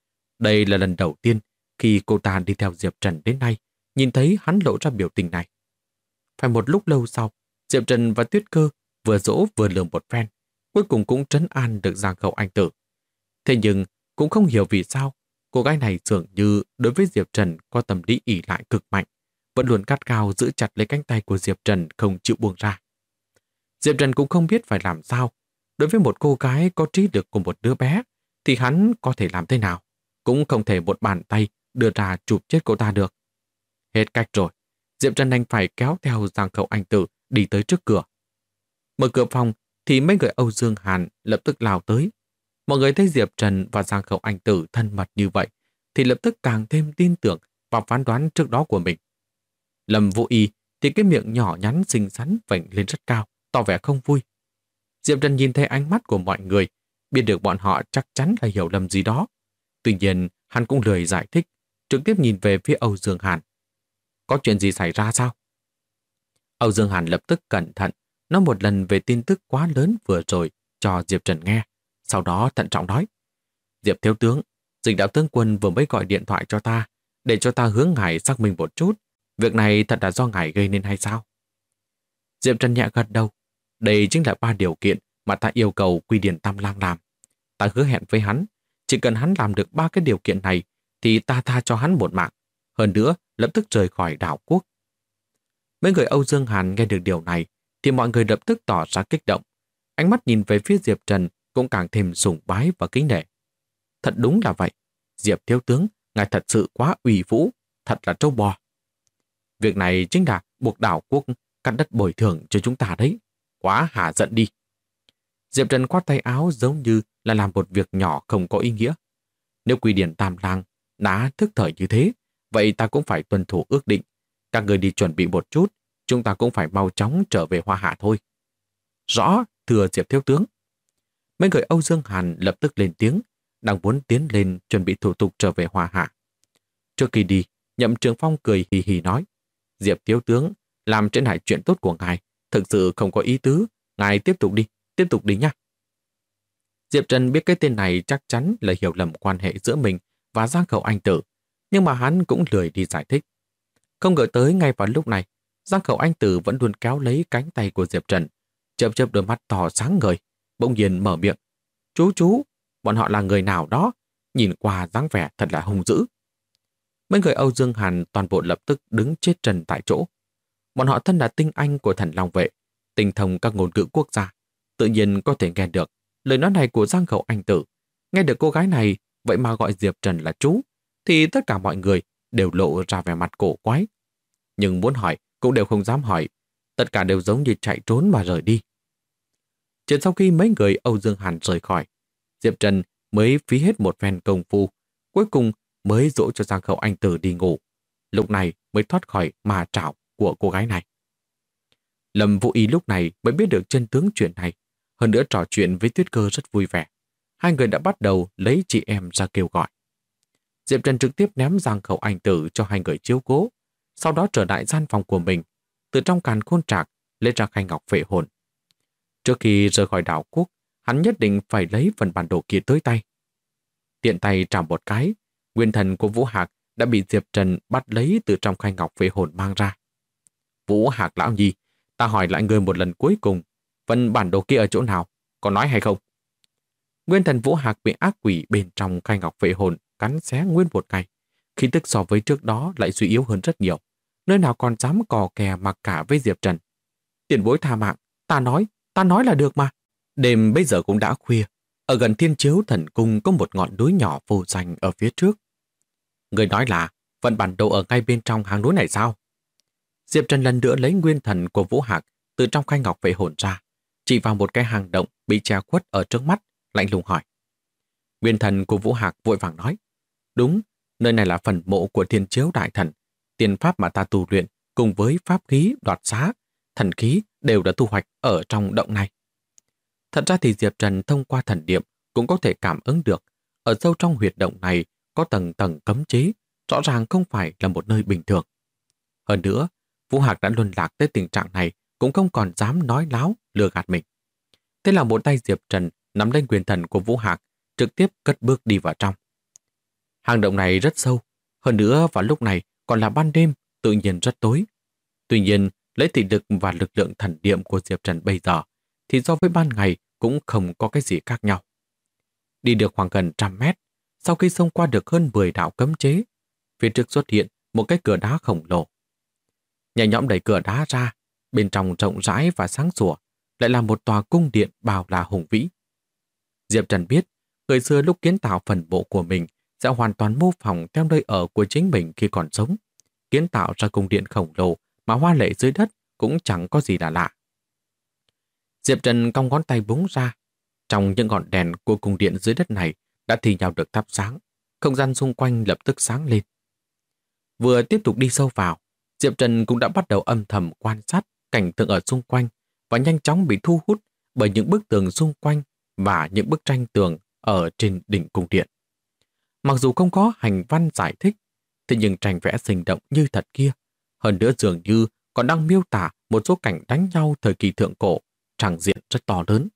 Đây là lần đầu tiên khi cô ta đi theo Diệp Trần đến nay, nhìn thấy hắn lộ ra biểu tình này. Phải một lúc lâu sau, Diệp Trần và Tuyết Cơ vừa dỗ vừa lườm một phen, cuối cùng cũng trấn an được Giang Khẩu Anh Tử. Thế nhưng cũng không hiểu vì sao cô gái này dường như đối với Diệp Trần có tâm lý ỷ lại cực mạnh, vẫn luôn gắt gao giữ chặt lấy cánh tay của Diệp Trần không chịu buông ra. Diệp Trần cũng không biết phải làm sao. Đối với một cô gái có trí lực của một đứa bé thì hắn có thể làm thế nào, cũng không thể một bàn tay đưa ra chụp chết cô ta được. Hết cách rồi, Diệp Trần đành phải kéo theo Giang Khẩu Anh Tử đi tới trước cửa. Mở cửa phòng thì mấy người Âu Dương Hàn lập tức lao tới. Mọi người thấy Diệp Trần và Giang Khẩu Anh Tử thân mật như vậy thì lập tức càng thêm tin tưởng vào phán đoán trước đó của mình. Lâm Vũ Y thì cái miệng nhỏ nhắn xinh xắn vểnh lên rất cao, tỏ vẻ không vui. Diệp Trần nhìn thấy ánh mắt của mọi người, biết được bọn họ chắc chắn là hiểu lầm gì đó. Tuy nhiên, hắn cũng lười giải thích, trực tiếp nhìn về phía Âu Dương Hàn. Có chuyện gì xảy ra sao? Âu Dương Hàn lập tức cẩn thận, nói một lần về tin tức quá lớn vừa rồi cho Diệp Trần nghe. Sau đó thận trọng nói. Diệp thiếu tướng, Dịch đạo tướng quân vừa mới gọi điện thoại cho ta, để cho ta hướng ngài xác minh một chút. Việc này thật là do ngài gây nên hay sao? Diệp Trần nhẹ gật đầu. Đây chính là 3 điều kiện mà ta yêu cầu Quy Điển Tam Lang làm. Ta hứa hẹn với hắn, chỉ cần hắn làm được 3 cái điều kiện này, thì ta tha cho hắn một mạng. Hơn nữa, lập tức rời khỏi đảo quốc. Mấy người Âu Dương Hàn nghe được điều này, thì mọi người lập tức tỏ ra kích động. Ánh mắt nhìn về phía Diệp Trần cũng càng thêm sùng bái và kính nể. Thật đúng là vậy. Diệp thiếu tướng, ngài thật sự quá uy vũ, thật là trâu bò. Việc này chính là buộc đảo quốc cắt đất bồi thường cho chúng ta đấy. Quá hả giận đi. Diệp Trần khoát tay áo giống như là làm một việc nhỏ không có ý nghĩa. Nếu Quy Điển Tam Lang đã thức thời như thế, vậy ta cũng phải tuân thủ ước định. Các người đi chuẩn bị một chút, chúng ta cũng phải mau chóng trở về Hoa Hạ thôi. Rõ, thưa Diệp thiếu tướng. Mấy người Âu Dương Hàn lập tức lên tiếng, đang muốn tiến lên chuẩn bị thủ tục trở về Hoa Hạ. Trước khi đi, Nhậm Trường Phong cười hì hì nói, Diệp thiếu tướng, làm trên hại chuyện tốt của ngài, thực sự không có ý tứ, ngài tiếp tục đi nha. Diệp Trần biết cái tên này chắc chắn là hiểu lầm quan hệ giữa mình và Giang Khẩu Anh Tử, nhưng mà hắn cũng lười đi giải thích. Không ngờ tới ngay vào lúc này, Giang Khẩu Anh Tử vẫn luôn kéo lấy cánh tay của Diệp Trần, chớp đôi mắt to sáng ngời, bỗng nhiên mở miệng. Chú, bọn họ là người nào đó, nhìn qua dáng vẻ thật là hung dữ. Mấy người Âu Dương Hàn toàn bộ lập tức đứng chết trần tại chỗ. Bọn họ thân là tinh anh của Thần Long Vệ, tinh thông các ngôn ngữ quốc gia, tự nhiên có thể nghe được lời nói này của Giang Khẩu Anh Tử. Nghe được cô gái này vậy mà gọi Diệp Trần là chú, thì tất cả mọi người đều lộ ra vẻ mặt cổ quái. Nhưng muốn hỏi cũng đều không dám hỏi, tất cả đều giống như chạy trốn mà rời đi. Chỉ sau khi mấy người Âu Dương Hàn rời khỏi, Diệp Trần mới phí hết một phen công phu, cuối cùng mới dỗ cho Giang Khẩu Anh Tử đi ngủ. Lúc này mới thoát khỏi ma trảo của cô gái này. Lâm Vũ Ý lúc này mới biết được chân tướng chuyện này, hơn nữa trò chuyện với Tuyết Cơ rất vui vẻ. Hai người đã bắt đầu lấy chị em ra kêu gọi. Diệp Trần trực tiếp ném Giang Khẩu Anh Tử cho hai người chiếu cố, sau đó trở lại gian phòng của mình, từ trong càn khôn trạc lấy ra khay ngọc phệ hồn. Trước khi rời khỏi đảo quốc, hắn nhất định phải lấy phần bản đồ kia tới tay. Tiện tay trảm một cái, nguyên thần của Vũ Hạc đã bị Diệp Trần bắt lấy từ trong khay ngọc phệ hồn mang ra. Vũ Hạc lão nhi, ta hỏi lại người một lần cuối cùng, phần bản đồ kia ở chỗ nào, có nói hay không? Nguyên thần Vũ Hạc bị ác quỷ bên trong khay ngọc phệ hồn cắn xé nguyên một ngày, khí tức so với trước đó lại suy yếu hơn rất nhiều, nơi nào còn dám cò kè mặc cả với Diệp Trần. Tiền bối tha mạng, ta nói là được mà. Đêm bây giờ cũng đã khuya, ở gần Thiên Chiếu Thần Cung có một ngọn núi nhỏ vô danh ở phía trước. Người nói là phần bản đồ ở ngay bên trong hang núi này sao? Diệp Trần lần nữa lấy nguyên thần của Vũ Hạc từ trong khay ngọc phệ hồn ra, chỉ vào một cái hang động bị che khuất ở trước mắt, lạnh lùng hỏi. Nguyên thần của Vũ Hạc vội vàng nói, đúng, nơi này là phần mộ của Thiên Chiếu Đại Thần. Tiền pháp mà ta tu luyện cùng với pháp khí đoạt xá, thần khí đều đã thu hoạch ở trong động này. Thật ra thì Diệp Trần thông qua thần niệm cũng có thể cảm ứng được, ở sâu trong huyệt động này có tầng tầng cấm chế, rõ ràng không phải là một nơi bình thường. Hơn nữa, Vũ Hạc đã luân lạc tới tình trạng này cũng không còn dám nói láo, lừa gạt mình. Thế là một tay Diệp Trần nắm lên quyền thần của Vũ Hạc, trực tiếp cất bước đi vào trong. Hang động này rất sâu, hơn nữa vào lúc này còn là ban đêm, tự nhiên rất tối. Tuy nhiên, lấy thị lực và lực lượng thần niệm của Diệp Trần bây giờ, thì so với ban ngày cũng không có cái gì khác nhau. Đi được khoảng gần 100 mét, sau khi xông qua được hơn 10 đạo cấm chế, phía trước xuất hiện một cái cửa đá khổng lồ. Nhẹ nhõm đẩy cửa đá ra, bên trong rộng rãi và sáng sủa, lại là một tòa cung điện bao la hùng vĩ. Diệp Trần biết, người xưa lúc kiến tạo phần mộ của mình sẽ hoàn toàn mô phỏng theo nơi ở của chính mình khi còn sống. Kiến tạo ra cung điện khổng lồ mà hoa lệ dưới đất cũng chẳng có gì là lạ. Diệp Trần cong ngón tay búng ra. Trong những ngọn đèn của cung điện dưới đất này đã thì nhau được thắp sáng, không gian xung quanh lập tức sáng lên. Vừa tiếp tục đi sâu vào, Diệp Trần cũng đã bắt đầu âm thầm quan sát cảnh tượng ở xung quanh và nhanh chóng bị thu hút bởi những bức tường xung quanh và những bức tranh tường ở trên đỉnh cung điện. Mặc dù không có hành văn giải thích, thế nhưng tranh vẽ sinh động như thật kia, hơn nữa dường như còn đang miêu tả một số cảnh đánh nhau thời kỳ thượng cổ, tràng diện rất to lớn.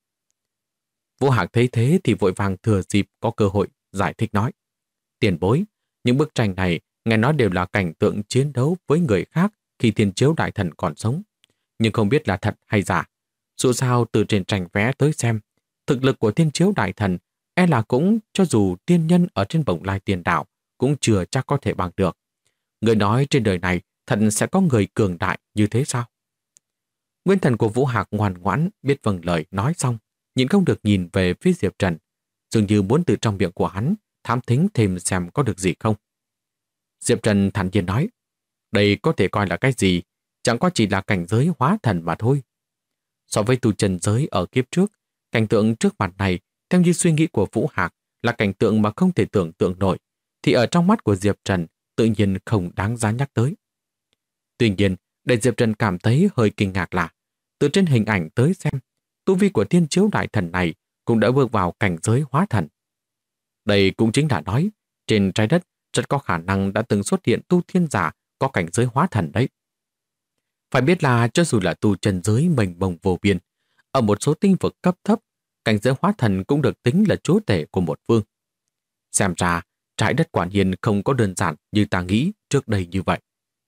Vũ Hạc thấy thế thì vội vàng thừa dịp có cơ hội giải thích nói: Tiền bối, những bức tranh này nghe nói đều là cảnh tượng chiến đấu với người khác khi Thiên Chiếu Đại Thần còn sống, nhưng không biết là thật hay giả. Dù sao từ trên tranh vẽ tới xem, thực lực của Thiên Chiếu Đại Thần e là cũng cho dù tiên nhân ở trên Bồng Lai Tiền Đảo cũng chưa chắc có thể bằng được. Người nói trên đời này thật sẽ có người cường đại như thế sao? Nguyên thần của Vũ Hạc ngoan ngoãn biết vâng lời nói xong, nhìn không được nhìn về phía Diệp Trần, dường như muốn từ trong miệng của hắn thám thính thêm xem có được gì không. Diệp Trần thản nhiên nói: Đây có thể coi là cái gì, chẳng qua chỉ là cảnh giới hóa thần mà thôi. So với tu chân giới ở kiếp trước, cảnh tượng trước mặt này, theo như suy nghĩ của Vũ Hạc, là cảnh tượng mà không thể tưởng tượng nổi, thì ở trong mắt của Diệp Trần tự nhiên không đáng giá nhắc tới. Tuy nhiên, để Diệp Trần cảm thấy hơi kinh ngạc là, từ trên hình ảnh tới xem, tu vi của Thiên Chiếu Đại Thần này cũng đã bước vào cảnh giới hóa thần. Đây cũng chính là nói, trên trái đất rất có khả năng đã từng xuất hiện tu thiên giả có cảnh giới hóa thần đấy. Phải biết là cho dù là tu chân giới mênh mông vô biên, ở một số tinh vực cấp thấp, cảnh giới hóa thần cũng được tính là chúa tể của một phương. Xem ra, trái đất quả nhiên không có đơn giản như ta nghĩ trước đây như vậy.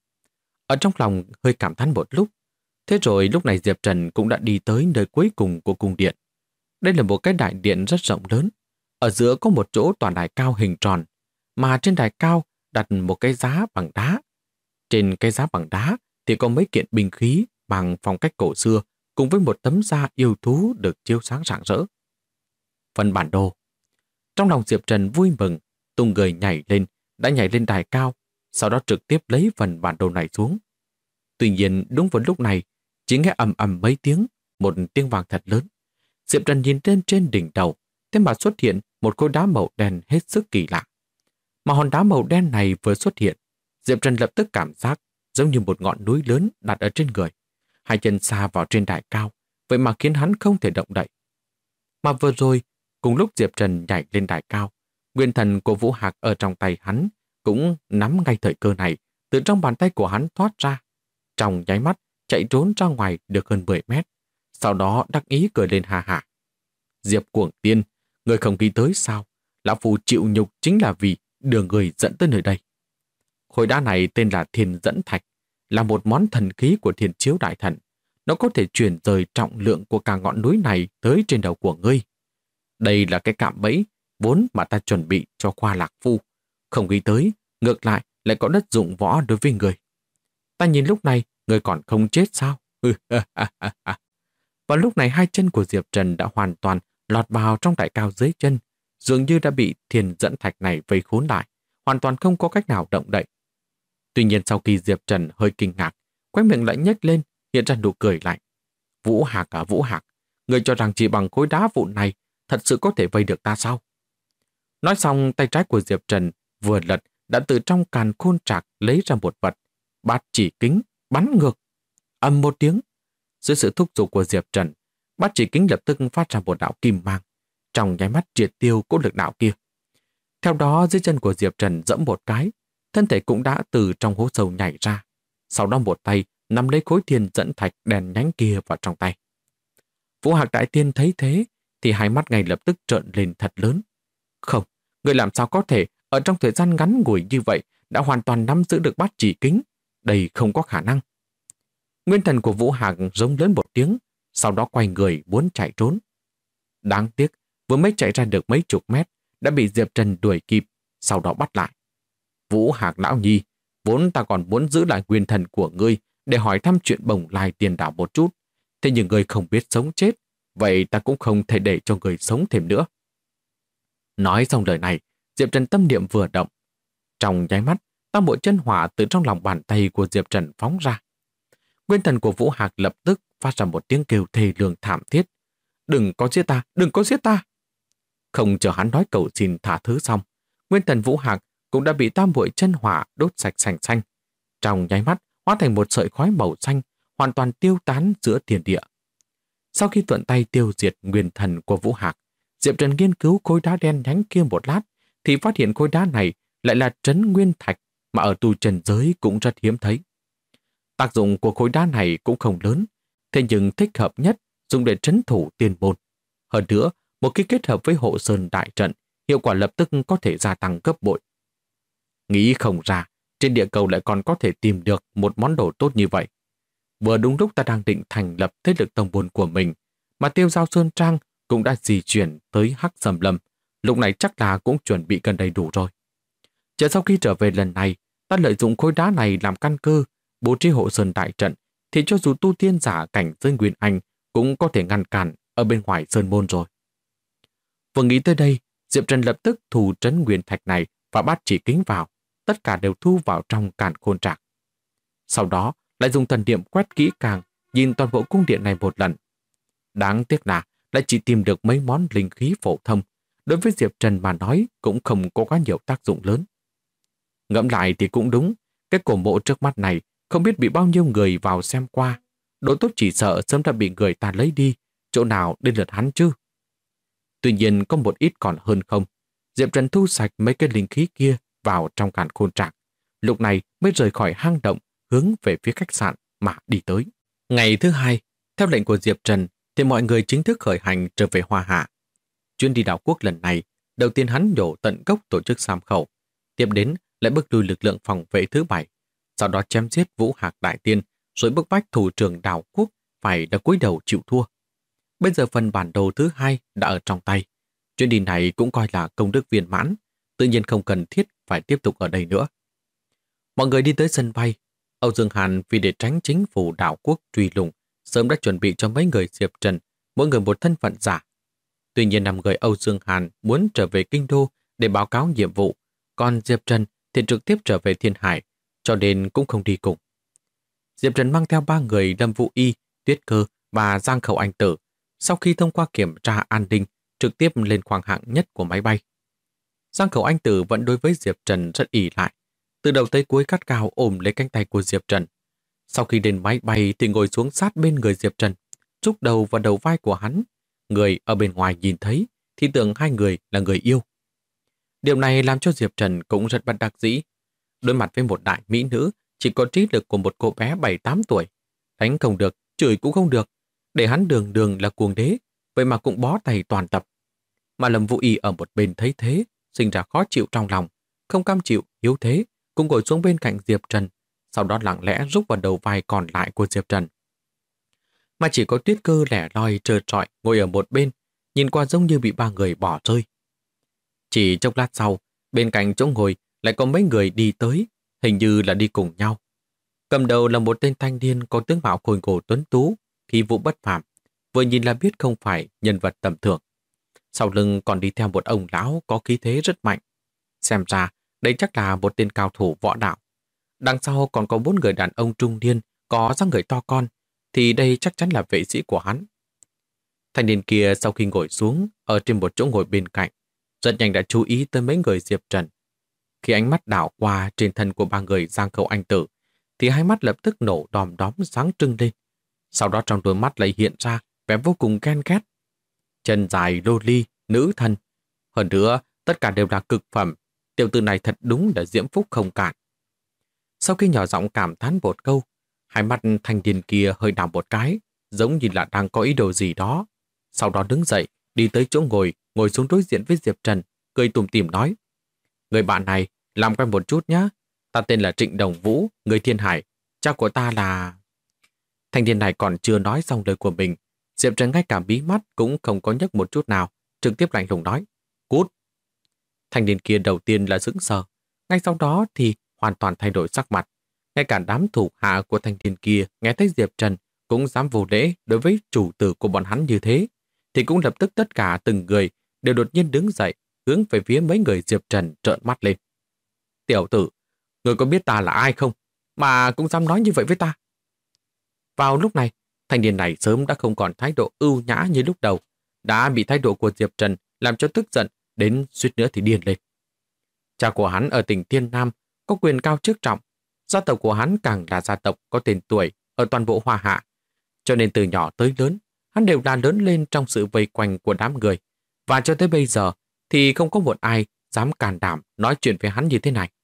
Ở trong lòng hơi cảm thán một lúc, thế rồi lúc này Diệp Trần cũng đã đi tới nơi cuối cùng của cung điện. Đây là một cái đại điện rất rộng lớn. Ở giữa có một chỗ tòa đài cao hình tròn, mà trên đài cao đặt một cái giá bằng đá. Trên cái giá bằng đá thì có mấy kiện binh khí bằng phong cách cổ xưa cùng với một tấm da yêu thú được chiếu sáng rạng rỡ. Phần bản đồ. Trong lòng Diệp Trần vui mừng, tung người nhảy lên, đã nhảy lên đài cao, sau đó trực tiếp lấy phần bản đồ này xuống. Tuy nhiên đúng vào lúc này, chỉ nghe ầm ầm mấy tiếng, một tiếng vang thật lớn. Diệp Trần nhìn lên trên đỉnh đầu, thế mà xuất hiện một khối đá màu đen hết sức kỳ lạ. Mà hòn đá màu đen này vừa xuất hiện, Diệp Trần lập tức cảm giác giống như một ngọn núi lớn đặt ở trên người. Hai chân xa vào trên đài cao, vậy mà khiến hắn không thể động đậy. Mà vừa rồi, cùng lúc Diệp Trần nhảy lên đài cao, nguyên thần của Vũ Hạc ở trong tay hắn cũng nắm ngay thời cơ này, từ trong bàn tay của hắn thoát ra. Trong nháy mắt, chạy trốn ra ngoài được hơn 10 mét. Sau đó đắc ý cười lên hà hà. Diệp Cuồng Tiên, người không nghĩ tới sao? Lão Phu chịu nhục chính là vì đưa người dẫn tới nơi đây. Khối đá này tên là Thiên Dẫn Thạch, là một món thần khí của Thiên Chiếu Đại Thần. Nó có thể chuyển rời trọng lượng của cả ngọn núi này tới trên đầu của ngươi. Đây là cái cạm bẫy vốn mà ta chuẩn bị cho Khoa Lạc Phu. Không nghĩ tới, ngược lại có đất dụng võ đối với người. Ta nhìn lúc này, người còn không chết sao? Và lúc này hai chân của Diệp Trần đã hoàn toàn lọt vào trong đại cao dưới chân, dường như đã bị Thiên Dẫn Thạch này vây khốn lại, hoàn toàn không có cách nào động đậy. Tuy nhiên sau khi Diệp Trần hơi kinh ngạc, khóe miệng lại nhếch lên, hiện ra nụ cười lạnh. Vũ Hạc à Vũ Hạc, người cho rằng chỉ bằng khối đá vụn này thật sự có thể vây được ta sao? Nói xong, tay trái của Diệp Trần vừa lật đã từ trong càn khôn trạc lấy ra một vật, bát chỉ kính, bắn ngược. Ầm một tiếng, dưới sự thúc giục của Diệp Trần, bát chỉ kính lập tức phát ra một đạo kim mang, trong nháy mắt triệt tiêu cỗ lực đạo kia. Theo đó, dưới chân của Diệp Trần dẫm một cái, thân thể cũng đã từ trong hố sâu nhảy ra. Sau đó một tay nắm lấy khối Thiên Dẫn Thạch đèn nhánh kia vào trong tay. Vũ Hạc Đại Tiên thấy thế thì hai mắt ngay lập tức trợn lên thật lớn. Không, người làm sao có thể ở trong thời gian ngắn ngủi như vậy đã hoàn toàn nắm giữ được bát chỉ kính? Đây không có khả năng. Nguyên thần của Vũ Hạc rống lớn một tiếng, sau đó quay người muốn chạy trốn. Đáng tiếc, vừa mới chạy ra được mấy chục mét đã bị Diệp Trần đuổi kịp, sau đó bắt lại. Vũ Hạc lão nhi, vốn ta còn muốn giữ lại nguyên thần của ngươi để hỏi thăm chuyện Bồng Lai Tiền Đảo một chút. Thế nhưng ngươi không biết sống chết, vậy ta cũng không thể để cho ngươi sống thêm nữa. Nói xong lời này, Diệp Trần tâm niệm vừa động. Trong nháy mắt, tam bộ chân hỏa từ trong lòng bàn tay của Diệp Trần phóng ra. Nguyên thần của Vũ Hạc lập tức phát ra một tiếng kêu thê lương thảm thiết. Đừng có giết ta, đừng có giết ta. Không chờ hắn nói cầu xin thả thứ xong, nguyên thần Vũ Hạc cũng đã bị tam bội chân hỏa đốt sạch sành xanh. Trong nháy mắt, hóa thành một sợi khói màu xanh, hoàn toàn tiêu tán giữa thiên địa. Sau khi thuận tay tiêu diệt nguyên thần của Vũ Hạc, Diệp Trần nghiên cứu khối đá đen nhánh kia một lát, thì phát hiện khối đá này lại là trấn nguyên thạch mà ở tu trần giới cũng rất hiếm thấy. Tác dụng của khối đá này cũng không lớn, thế nhưng thích hợp nhất dùng để trấn thủ tiên môn. Hơn nữa, một khi kết hợp với hộ sơn đại trận, hiệu quả lập tức có thể gia tăng gấp bội. Nghĩ không ra, trên địa cầu lại còn có thể tìm được một món đồ tốt như vậy. Vừa đúng lúc ta đang định thành lập thế lực tông môn của mình, mà Tiêu Giao Sơn Trang cũng đã di chuyển tới Hắc Sầm Lâm, lúc này chắc là cũng chuẩn bị gần đầy đủ rồi. Chờ sau khi trở về lần này, ta lợi dụng khối đá này làm căn cơ, bố trí hộ sơn đại trận, thì cho dù tu tiên giả cảnh giới Nguyên Anh cũng có thể ngăn cản ở bên ngoài sơn môn rồi. Vừa nghĩ tới đây, Diệp Trần lập tức thu trấn nguyên thạch này và bắt chỉ kính vào, tất cả đều thu vào trong càn khôn trạc. Sau đó, lại dùng thần niệm quét kỹ càng, nhìn toàn bộ cung điện này một lần. Đáng tiếc là lại chỉ tìm được mấy món linh khí phổ thông, đối với Diệp Trần mà nói cũng không có quá nhiều tác dụng lớn. Ngẫm lại thì cũng đúng, cái cổ mộ trước mắt này không biết bị bao nhiêu người vào xem qua, độ tốt chỉ sợ sớm đã bị người ta lấy đi, chỗ nào đến lượt hắn chứ. Tuy nhiên có một ít còn hơn không, Diệp Trần thu sạch mấy cái linh khí kia vào trong càn khôn trạc, lúc này mới rời khỏi hang động, hướng về phía khách sạn mà đi tới. Ngày thứ hai, theo lệnh của Diệp Trần, thì mọi người chính thức khởi hành trở về Hoa Hạ. Chuyến đi đảo quốc lần này, đầu tiên hắn nhổ tận gốc tổ chức Sam Khẩu, tiếp đến lại bước lui lực lượng phòng vệ thứ 7, sau đó chém giết Vũ Hạc Đại Tiên, rồi bức bách thủ trưởng đảo quốc phải đã cúi đầu chịu thua. Bây giờ phần bản đồ thứ 2 đã ở trong tay. Chuyến đi này cũng coi là công đức viên mãn, tự nhiên không cần thiết phải tiếp tục ở đây nữa. Mọi người đi tới sân bay. Âu Dương Hàn vì để tránh chính phủ đảo quốc truy lùng, sớm đã chuẩn bị cho mấy người Diệp Trần, mỗi người một thân phận giả. Tuy nhiên 5 người Âu Dương Hàn muốn trở về kinh đô để báo cáo nhiệm vụ, còn Diệp Trần thì trực tiếp trở về Thiên Hải, cho nên cũng không đi cùng. Diệp Trần mang theo 3 người Lâm Vũ Y, Tuyết Cơ và Giang Khẩu Anh Tử, sau khi thông qua kiểm tra an ninh, trực tiếp lên khoang hạng nhất của máy bay. Giang Khẩu Anh Tử vẫn đối với Diệp Trần rất ỷ lại, từ đầu tới cuối gắt gao ôm lấy cánh tay của Diệp Trần. Sau khi đến máy bay thì ngồi xuống sát bên người Diệp Trần, trúc đầu vào đầu vai của hắn. Người ở bên ngoài nhìn thấy thì tưởng hai người là người yêu. Điều này làm cho Diệp Trần cũng rất bất đắc dĩ. Đối mặt với một đại mỹ nữ chỉ có trí lực của một cô bé 7-8 tuổi, đánh không được, chửi cũng không được, để hắn đường đường là cuồng đế, vậy mà cũng bó tay toàn tập. Mà Lâm Vũ Y ở một bên thấy thế, sinh ra khó chịu trong lòng, không cam chịu, yếu thế, cũng ngồi xuống bên cạnh Diệp Trần, sau đó lặng lẽ rúc vào đầu vai còn lại của Diệp Trần. Mà chỉ có Tuyết Cơ lẻ loi trơ trọi ngồi ở một bên, nhìn qua giống như bị 3 người bỏ rơi. Chỉ chốc lát sau, bên cạnh chỗ ngồi lại có mấy người đi tới, hình như là đi cùng nhau. Cầm đầu là một tên thanh niên có tướng mạo khôi ngô tuấn tú, khí vũ bất phàm, vừa nhìn là biết không phải nhân vật tầm thường. Sau lưng còn đi theo một ông lão có khí thế rất mạnh. Xem ra, đây chắc là một tên cao thủ võ đạo. Đằng sau còn có 4 người đàn ông trung niên, có dáng người to con, thì đây chắc chắn là vệ sĩ của hắn. Thanh niên kia sau khi ngồi xuống ở trên một chỗ ngồi bên cạnh, rất nhanh đã chú ý tới mấy người Diệp Trần. Khi ánh mắt đảo qua trên thân của 3 người Giang Khẩu Anh Tử, thì hai mắt lập tức nổ đom đóm sáng trưng lên. Sau đó trong đôi mắt lại hiện ra vẻ vô cùng ghen ghét. Chân dài lô ly, nữ thân. Hơn nữa, tất cả đều là cực phẩm. Tiểu tử này thật đúng là diễm phúc không cản. Sau khi nhỏ giọng cảm thán một câu, hai mắt thanh niên kia hơi đảo một cái, giống như là đang có ý đồ gì đó. Sau đó đứng dậy, đi tới chỗ ngồi xuống đối diện với Diệp Trần, cười tủm tỉm nói: Người bạn này, làm quen một chút nhé. Ta tên là Trịnh Đồng Vũ, người Thiên Hải. Cha của ta là... Thanh niên này còn chưa nói xong lời của mình, Diệp Trần ngay cả mí mắt cũng không có nhấc một chút nào, trực tiếp lạnh lùng nói: Cút! Thanh niên kia đầu tiên là sững sờ, ngay sau đó thì hoàn toàn thay đổi sắc mặt. Ngay cả đám thủ hạ của thanh niên kia nghe thấy Diệp Trần cũng dám vô lễ đối với chủ tử của bọn hắn như thế, thì cũng lập tức tất cả từng người đều đột nhiên đứng dậy, hướng về phía mấy người Diệp Trần trợn mắt lên. Tiểu tử, người có biết ta là ai không, mà cũng dám nói như vậy với ta? Vào lúc này, thanh niên này sớm đã không còn thái độ ưu nhã như lúc đầu, đã bị thái độ của Diệp Trần làm cho tức giận đến suýt nữa thì điên lên. Cha của hắn ở tỉnh Thiên Nam có quyền cao chức trọng, gia tộc của hắn càng là gia tộc có tên tuổi ở toàn bộ Hoa Hạ, cho nên từ nhỏ tới lớn, hắn đều là lớn lên trong sự vây quanh của đám người, và cho tới bây giờ thì không có một ai dám can đảm nói chuyện với hắn như thế này.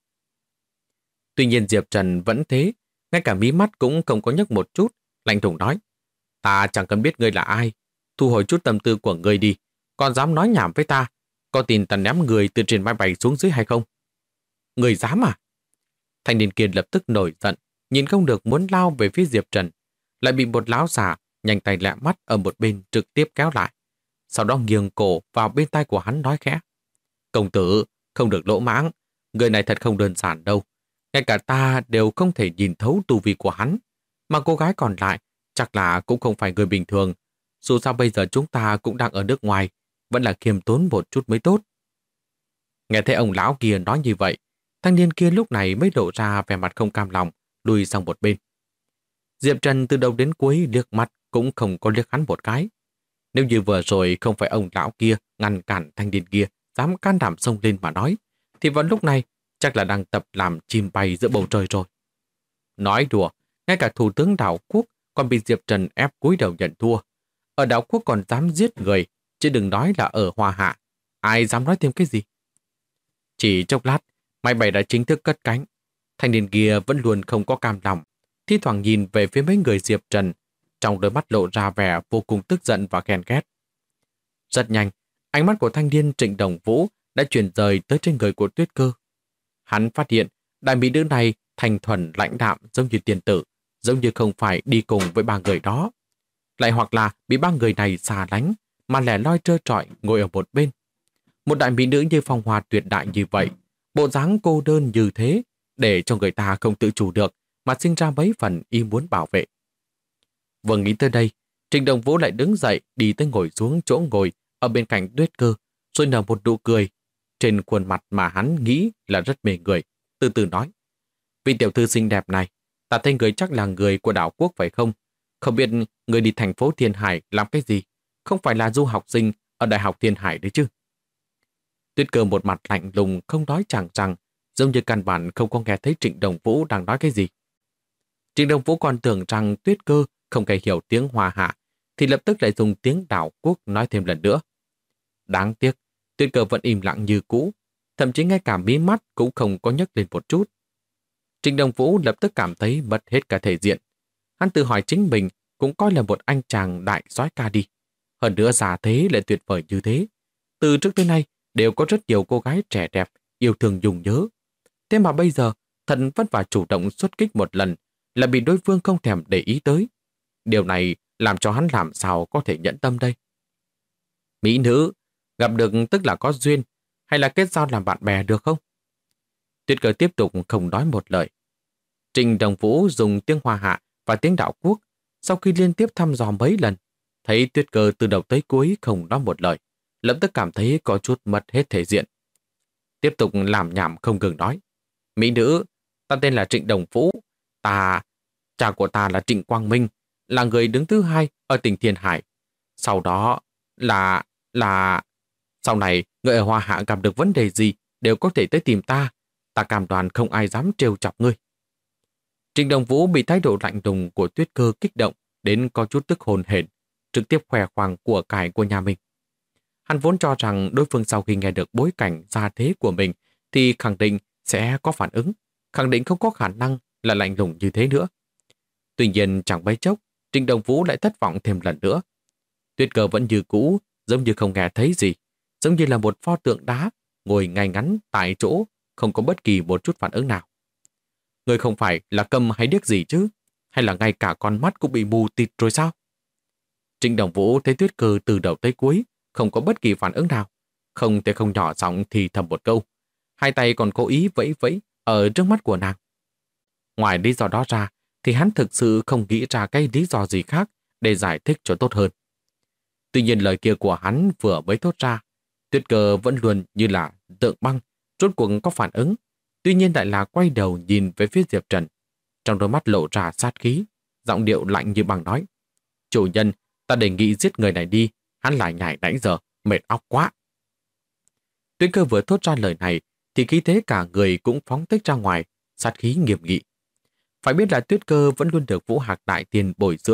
Tuy nhiên Diệp Trần vẫn thế, ngay cả mí mắt cũng không có nhấc một chút, lạnh lùng nói: ta chẳng cần biết ngươi là ai, thu hồi chút tâm tư của ngươi đi, còn dám nói nhảm với ta, có tin ta ném người từ trên máy bay xuống dưới hay không? Ngươi dám à? Thanh niên kia lập tức nổi giận, nhìn không được muốn lao về phía Diệp Trần, lại bị một lão già nhanh tay lẹ mắt ở một bên trực tiếp kéo lại. Sau đó nghiêng cổ vào bên tai của hắn nói khẽ: công tử, không được lỗ mãng, người này thật không đơn giản đâu. Ngay cả ta đều không thể nhìn thấu tu vi của hắn, mà cô gái còn lại chắc là cũng không phải người bình thường. Dù sao bây giờ chúng ta cũng đang ở nước ngoài, vẫn là khiêm tốn một chút mới tốt. Nghe thấy ông lão kia nói như vậy, thanh niên kia lúc này mới lộ ra vẻ mặt không cam lòng, lùi sang một bên. Diệp Trần từ đầu đến cuối liếc mắt cũng không có liếc hắn một cái. Nếu như vừa rồi không phải ông lão kia ngăn cản thanh niên kia dám can đảm xông lên mà nói, thì vào lúc này chắc là đang tập làm chim bay giữa bầu trời rồi. Nói đùa, ngay cả thủ tướng đảo quốc còn bị Diệp Trần ép cúi đầu nhận thua. Ở đảo quốc còn dám giết người, chứ đừng nói là ở Hoa Hạ. Ai dám nói thêm cái gì? Chỉ chốc lát, máy bay đã chính thức cất cánh. Thanh niên kia vẫn luôn không có cam lòng, thi thoảng nhìn về phía mấy người Diệp Trần, trong đôi mắt lộ ra vẻ vô cùng tức giận và ghen ghét. Rất nhanh, ánh mắt của thanh niên Trịnh Đồng Vũ đã chuyển rời tới trên người của Tuyết Cơ. Hắn phát hiện đại mỹ nữ này thành thuần lãnh đạm giống như tiền tử, giống như không phải đi cùng với ba người đó. Lại hoặc là bị ba người này xa lánh, mà lẻ loi trơ trọi ngồi ở một bên. Một đại mỹ nữ như phong hoa tuyệt đại như vậy, bộ dáng cô đơn như thế, để cho người ta không tự chủ được, mà sinh ra mấy phần ý muốn bảo vệ. Vừa nghĩ tới đây, Trịnh Đồng Vũ lại đứng dậy đi tới ngồi xuống chỗ ngồi ở bên cạnh Tuyết Cơ, rồi nở một nụ cười trên khuôn mặt mà hắn nghĩ là rất mê người, từ từ nói: vị tiểu thư xinh đẹp này, ta thấy người chắc là người của đảo quốc phải không? Không biết người đi thành phố Thiên Hải làm cái gì? Không phải là du học sinh ở Đại học Thiên Hải đấy chứ? Tuyết Cơ một mặt lạnh lùng không nói chẳng rằng, giống như căn bản không có nghe thấy Trịnh Đồng Vũ đang nói cái gì. Trịnh Đồng Vũ còn tưởng rằng Tuyết Cơ không hề hiểu tiếng Hoa Hạ, thì lập tức lại dùng tiếng đảo quốc nói thêm lần nữa. Đáng tiếc, Tuyết Cơ vẫn im lặng như cũ, thậm chí ngay cả mí mắt cũng không có nhấc lên một chút. Trịnh Đồng Vũ lập tức cảm thấy mất hết cả thể diện. Hắn tự hỏi chính mình cũng coi là một anh chàng đại soái ca đi. Hơn nữa già thế lại tuyệt vời như thế. Từ trước tới nay đều có rất nhiều cô gái trẻ đẹp, yêu thương dùng nhớ. Thế mà bây giờ, thật vất vả chủ động xuất kích một lần, là bị đối phương không thèm để ý tới. Điều này làm cho hắn làm sao có thể nhẫn tâm đây. Mỹ nữ, gặp được tức là có duyên, hay là kết giao làm bạn bè được không? Tuyết Cơ tiếp tục không nói một lời. Trịnh Đồng Vũ dùng tiếng Hoa Hạ và tiếng đảo quốc, sau khi liên tiếp thăm dò mấy lần, thấy Tuyết Cơ từ đầu tới cuối không nói một lời, lập tức cảm thấy có chút mất hết thể diện. Tiếp tục làm nhảm không ngừng nói: Mỹ nữ, ta tên là Trịnh Đồng Vũ, cha của ta là Trịnh Quang Minh, là người đứng thứ hai ở tỉnh Thiên Hải. Sau đó sau này người ở Hoa Hạ gặp được vấn đề gì đều có thể tới tìm ta. Ta cam đoan không ai dám trêu chọc ngươi. Trịnh Đồng Vũ bị thái độ lạnh lùng của Tuyết Cơ kích động đến có chút tức hồn hển, trực tiếp khoe khoang của cải của nhà mình. Hắn vốn cho rằng đối phương sau khi nghe được bối cảnh gia thế của mình thì khẳng định sẽ có phản ứng, khẳng định không có khả năng là lạnh lùng như thế nữa. Tuy nhiên chẳng mấy chốc, Trịnh Đồng Vũ lại thất vọng thêm lần nữa. Tuyết Cơ vẫn như cũ, giống như không nghe thấy gì, giống như là một pho tượng đá ngồi ngay ngắn tại chỗ, không có bất kỳ một chút phản ứng nào. Người không phải là câm hay điếc gì chứ? Hay là ngay cả con mắt cũng bị mù tịt rồi sao? Trịnh Đồng Vũ thấy Tuyết Cơ từ đầu tới cuối không có bất kỳ phản ứng nào, không thể không nhỏ giọng thì thầm một câu, hai tay còn cố ý vẫy vẫy ở trước mắt của nàng. Ngoài lý do đó ra, thì hắn thực sự không nghĩ ra cái lý do gì khác để giải thích cho tốt hơn. Tuy nhiên lời kia của hắn vừa mới thốt ra, Tuyết Cơ vẫn luôn như là tượng băng, rốt cuộc có phản ứng, tuy nhiên lại là quay đầu nhìn về phía Diệp Trần. Trong đôi mắt lộ ra sát khí, giọng điệu lạnh như băng nói: Chủ nhân, ta đề nghị giết người này đi, hắn lại nhảy nãy giờ, mệt óc quá. Tuyết Cơ vừa thốt ra lời này, thì khí thế cả người cũng phóng thích ra ngoài, sát khí nghiêm nghị. Phải biết là Tuyết Cơ vẫn luôn được Vũ Hạc Đại Tiên bồi dưỡng,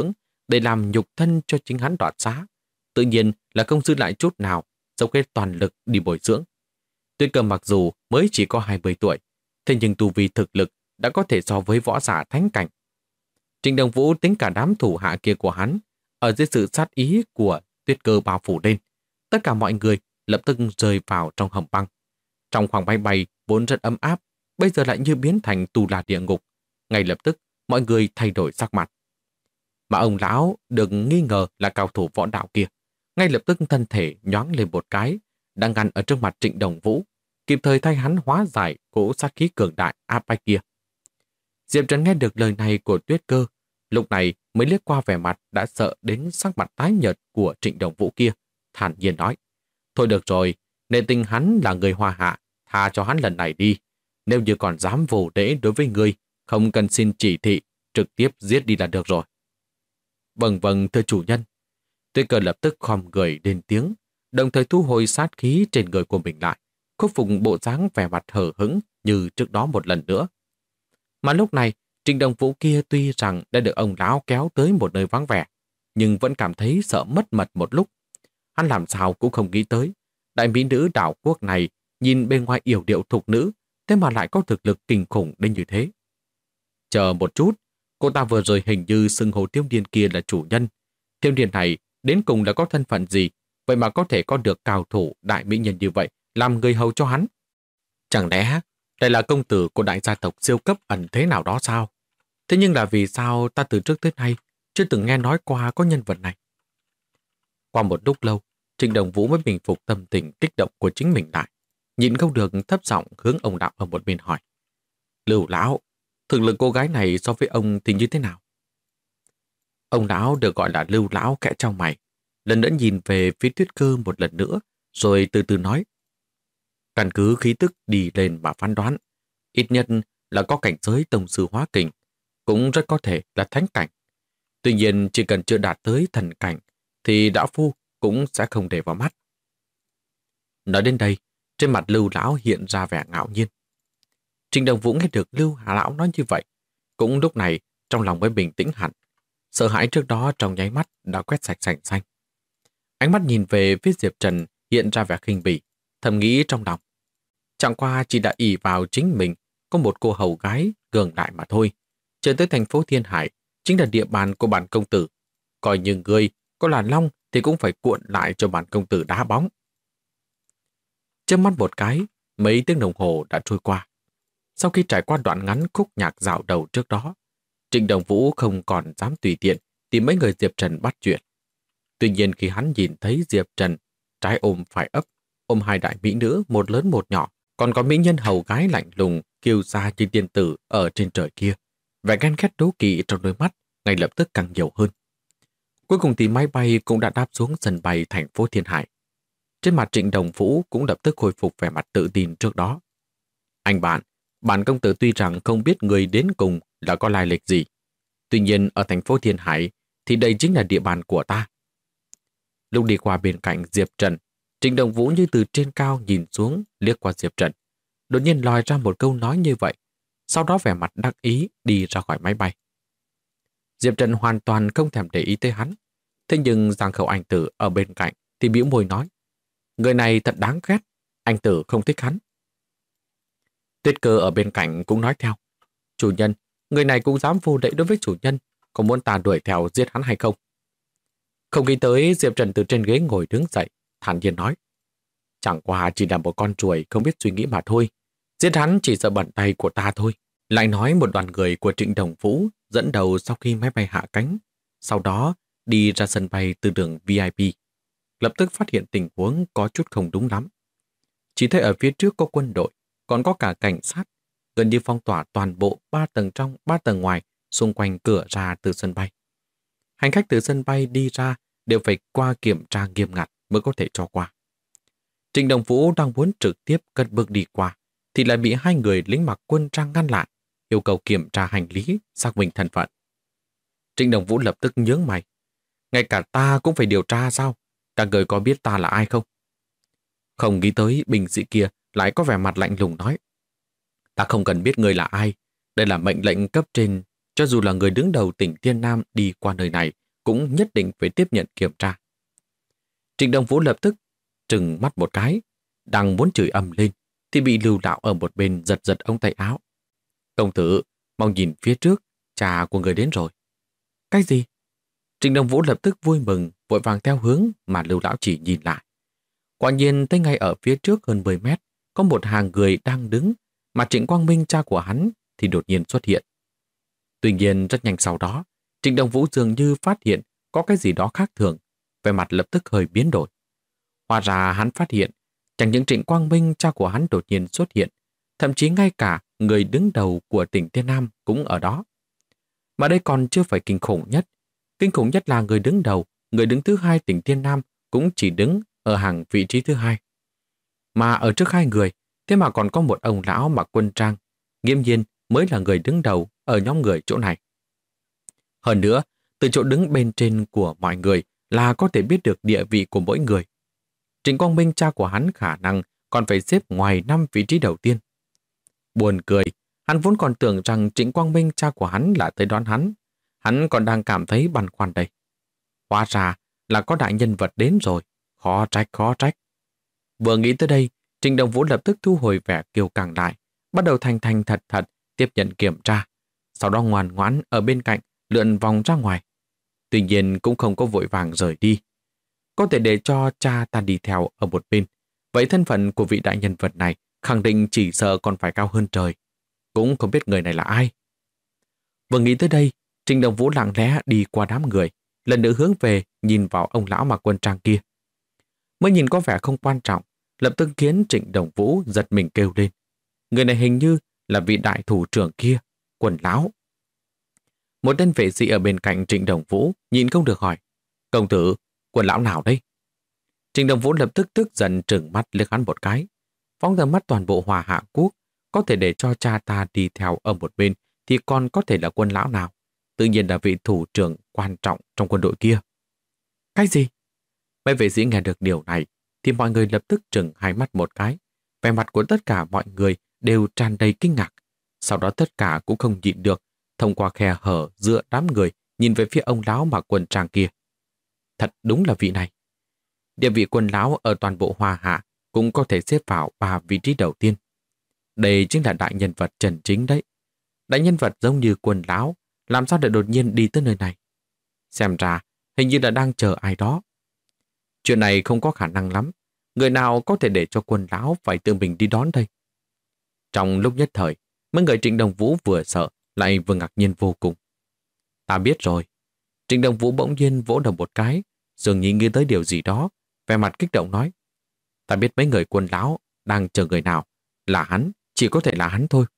để làm nhục thân cho chính hắn đoạt xá. Tự nhiên là không dư lại chút nào, dốc hết toàn lực đi bồi dưỡng. Tuyết Cơ mặc dù mới chỉ có 20 tuổi, thế nhưng tu vi thực lực đã có thể so với võ giả thánh cảnh. Trịnh Đồng Vũ tính cả đám thủ hạ kia của hắn, ở dưới sự sát ý của Tuyết Cơ bao phủ lên, tất cả mọi người lập tức rơi vào trong hầm băng. Trong khoảng bay bay vốn rất ấm áp, bây giờ lại như biến thành tù là địa ngục. Ngay lập tức, mọi người thay đổi sắc mặt. Mà ông lão được nghi ngờ là cao thủ võ đạo kia, ngay lập tức thân thể nhoáng lên một cái, đang ngăn ở trước mặt Trịnh Đồng Vũ, kịp thời thay hắn hóa giải cỗ sát khí cường đại áp bách kia. Diệp Trần nghe được lời này của Tuyết Cơ, lúc này mới liếc qua vẻ mặt đã sợ đến sắc mặt tái nhợt của Trịnh Đồng Vũ kia, thản nhiên nói: thôi được rồi, nể tình hắn là người Hoa Hạ, tha cho hắn lần này đi. Nếu như còn dám vô lễ đối với ngươi, không cần xin chỉ thị, trực tiếp giết đi là được rồi. Vâng vâng, thưa chủ nhân. Tuyết Cơ lập tức khom người lên tiếng, đồng thời thu hồi sát khí trên người của mình lại, khôi phục bộ dáng vẻ mặt hờ hững như trước đó một lần nữa. Mà lúc này, Trịnh Đồng Vũ kia tuy rằng đã được ông lão kéo tới một nơi vắng vẻ, nhưng vẫn cảm thấy sợ mất mật một lúc. Hắn làm sao cũng không nghĩ tới, đại mỹ nữ đảo quốc này nhìn bên ngoài yểu điệu thục nữ, thế mà lại có thực lực kinh khủng đến như thế. Chờ một chút, cô ta vừa rồi hình như xưng hô Thiếu Niên kia là chủ nhân. Thiếu Niên này đến cùng là có thân phận gì, vậy mà có thể có được cao thủ đại mỹ nhân như vậy làm người hầu cho hắn? Chẳng lẽ đây là công tử của đại gia tộc siêu cấp ẩn thế nào đó sao? Thế nhưng là vì sao ta từ trước tới nay chưa từng nghe nói qua có nhân vật này? Qua một lúc lâu, Trịnh Đồng Vũ mới bình phục tâm tình kích động của chính mình lại, nhịn không được thấp giọng hướng ông đạo ở một bên hỏi: Lưu lão, thực lực cô gái này so với ông thì như thế nào? Ông lão được gọi là Lưu lão kẽ trong mày, lần nữa nhìn về phía Tuyết Cơ một lần nữa, rồi từ từ nói: căn cứ khí tức đi lên mà phán đoán, ít nhất là có cảnh giới tông sư hóa kình, cũng rất có thể là thánh cảnh. Tuy nhiên chỉ cần chưa đạt tới thần cảnh thì đạo phu cũng sẽ không để vào mắt. Nói đến đây, trên mặt Lưu lão hiện ra vẻ ngạo nhiên. Trịnh Đồng Vũ nghe được Lưu lão nói như vậy, cũng lúc này trong lòng mới bình tĩnh hẳn. Sợ hãi trước đó trong nháy mắt đã quét sạch sành xanh. Ánh mắt nhìn về phía Diệp Trần hiện ra vẻ khinh bỉ, thầm nghĩ trong lòng: chẳng qua chỉ đã ỷ vào chính mình có một cô hầu gái cường đại mà thôi. Trở tới thành phố Thiên Hải chính là địa bàn của bản công tử. Coi như ngươi có là long thì cũng phải cuộn lại cho bản công tử đá bóng. Chớp mắt một cái, mấy tiếng đồng hồ đã trôi qua. Sau khi trải qua đoạn ngắn khúc nhạc dạo đầu trước đó, Trịnh Đồng Vũ không còn dám tùy tiện tìm mấy người Diệp Trần bắt chuyện. Tuy nhiên khi hắn nhìn thấy Diệp Trần trái ôm phải ấp, ôm hai đại mỹ nữ một lớn một nhỏ, còn có mỹ nhân hầu gái lạnh lùng kiêu sa như tiên tử ở trên trời kia, vẻ ghen ghét đố kỵ trong đôi mắt ngay lập tức càng nhiều hơn. Cuối cùng thì máy bay cũng đã đáp xuống sân bay thành phố Thiên Hải. Trên mặt Trịnh Đồng Vũ cũng lập tức khôi phục vẻ mặt tự tin trước đó. Anh bạn, bản công tử tuy rằng không biết người đến cùng là có lai lịch gì, tuy nhiên ở thành phố Thiên Hải thì đây chính là địa bàn của ta. Lúc đi qua bên cạnh Diệp Trần, Trịnh Đồng Vũ như từ trên cao nhìn xuống liếc qua Diệp Trần, đột nhiên lòi ra một câu nói như vậy, sau đó vẻ mặt đắc ý đi ra khỏi máy bay. Diệp Trần hoàn toàn không thèm để ý tới hắn, thế nhưng Giang Khẩu Anh Tử ở bên cạnh thì bĩu môi nói: người này thật đáng ghét, anh Tử không thích hắn. Tuyết Cơ ở bên cạnh cũng nói theo: chủ nhân, người này cũng dám vô lễ đối với chủ nhân, có muốn ta đuổi theo giết hắn hay không? Không nghĩ tới Diệp Trần từ trên ghế ngồi đứng dậy, thản nhiên nói: chẳng qua chỉ là một con ruồi không biết suy nghĩ mà thôi, giết hắn chỉ sợ bẩn tay của ta thôi. Lại nói một đoàn người của Trịnh Đồng Vũ dẫn đầu sau khi máy bay hạ cánh, sau đó đi ra sân bay từ đường VIP, lập tức phát hiện tình huống có chút không đúng lắm. Chỉ thấy ở phía trước có quân đội, còn có cả cảnh sát, gần như phong tỏa toàn bộ 3 tầng trong 3 tầng ngoài xung quanh cửa ra từ sân bay. Hành khách từ sân bay đi ra đều phải qua kiểm tra nghiêm ngặt mới có thể cho qua. Trịnh Đồng Vũ đang muốn trực tiếp cất bước đi qua thì lại bị hai người lính mặc quân trang ngăn lại, yêu cầu kiểm tra hành lý, xác minh thân phận. Trịnh Đồng Vũ lập tức nhướng mày: ngay cả ta cũng phải điều tra sao? Các người có biết ta là ai không? Không nghĩ tới binh sĩ kia lại có vẻ mặt lạnh lùng nói: ta không cần biết người là ai, đây là mệnh lệnh cấp trên, cho dù là người đứng đầu tỉnh Thiên Nam đi qua nơi này cũng nhất định phải tiếp nhận kiểm tra. Trịnh Đồng Vũ lập tức trừng mắt một cái, đang muốn chửi ầm lên, thì bị Lưu Lão ở một bên giật giật ống tay áo. Công tử, mau nhìn phía trước, cha của người đến rồi. Cái gì? Trịnh Đồng Vũ lập tức vui mừng, vội vàng theo hướng mà Lưu Lão chỉ nhìn lại. Quả nhiên thấy ngay ở phía trước hơn 10 mét, có một hàng người đang đứng, mà Trịnh Quang Minh cha của hắn thì đột nhiên xuất hiện. Tuy nhiên rất nhanh sau đó, Trịnh Đồng Vũ dường như phát hiện có cái gì đó khác thường, vẻ mặt lập tức hơi biến đổi. Hóa ra hắn phát hiện, chẳng những Trịnh Quang Minh cha của hắn đột nhiên xuất hiện, thậm chí ngay cả người đứng đầu của tỉnh Thiên Nam cũng ở đó. Mà đây còn chưa phải kinh khủng nhất. Kinh khủng nhất là người đứng đầu, người đứng thứ hai tỉnh Thiên Nam cũng chỉ đứng ở hàng vị trí thứ hai. Mà ở trước hai người, thế mà còn có một ông lão mặc quân trang, nghiêm nhiên mới là người đứng đầu ở nhóm người chỗ này. Hơn nữa, từ chỗ đứng bên trên của mọi người là có thể biết được địa vị của mỗi người. Trịnh Quang Minh cha của hắn khả năng còn phải xếp ngoài 5 vị trí đầu tiên. Buồn cười, hắn vốn còn tưởng rằng Trịnh Quang Minh cha của hắn là tới đón hắn. Hắn còn đang cảm thấy băn khoăn đây. Hóa ra là có đại nhân vật đến rồi. Khó trách, khó trách. Vừa nghĩ tới đây, Trịnh Đồng Vũ lập tức thu hồi vẻ kiêu căng lại, bắt đầu thành thành thật thật tiếp nhận kiểm tra. Sau đó ngoan ngoãn ở bên cạnh lượn vòng ra ngoài. Tuy nhiên cũng không có vội vàng rời đi. Có thể để cho cha ta đi theo ở một bên. Vậy thân phận của vị đại nhân vật này khẳng định chỉ sợ còn phải cao hơn trời. Cũng không biết người này là ai. Vừa nghĩ tới đây, Trịnh Đồng Vũ lặng lẽ đi qua đám người, lần nữa hướng về nhìn vào ông lão mặc quân trang kia. Mới nhìn có vẻ không quan trọng, lập tức khiến Trịnh Đồng Vũ giật mình kêu lên. Người này hình như là vị đại thủ trưởng kia, Quần lão. Một tên vệ sĩ ở bên cạnh Trịnh Đồng Vũ nhìn không được hỏi, công tử, Quần lão nào đây? Trịnh Đồng Vũ lập tức tức giận trừng mắt liếc hắn một cái, phóng tầm mắt toàn bộ Hòa Hạ Quốc, có thể để cho cha ta đi theo ở một bên thì còn có thể là Quân lão nào? Tự nhiên là vị thủ trưởng quan trọng trong quân đội kia. Cái gì? Mấy vệ sĩ nghe được điều này thì mọi người lập tức trừng hai mắt một cái. Vẻ mặt của tất cả mọi người đều tràn đầy kinh ngạc. Sau đó tất cả cũng không nhịn được, thông qua khe hở giữa đám người nhìn về phía ông lão mặc quần trang kia. Thật đúng là vị này. Địa vị Quân lão ở toàn bộ Hoa Hạ cũng có thể xếp vào 3 vị trí đầu tiên. Đây chính là đại nhân vật chân chính đấy. Đại nhân vật giống như Quân lão, làm sao để đột nhiên đi tới nơi này? Xem ra, hình như là đang chờ ai đó. Chuyện này không có khả năng lắm. Người nào có thể để cho Quân lão phải tự mình đi đón đây? Trong lúc nhất thời, mấy người Trịnh Đồng Vũ vừa sợ lại vừa ngạc nhiên vô cùng. Ta biết rồi. Trịnh Đồng Vũ bỗng nhiên vỗ đầu một cái, dường như nghĩ tới điều gì đó, vẻ mặt kích động nói. Ta biết mấy người Quân lão đang chờ người nào. Là hắn, chỉ có thể là hắn thôi.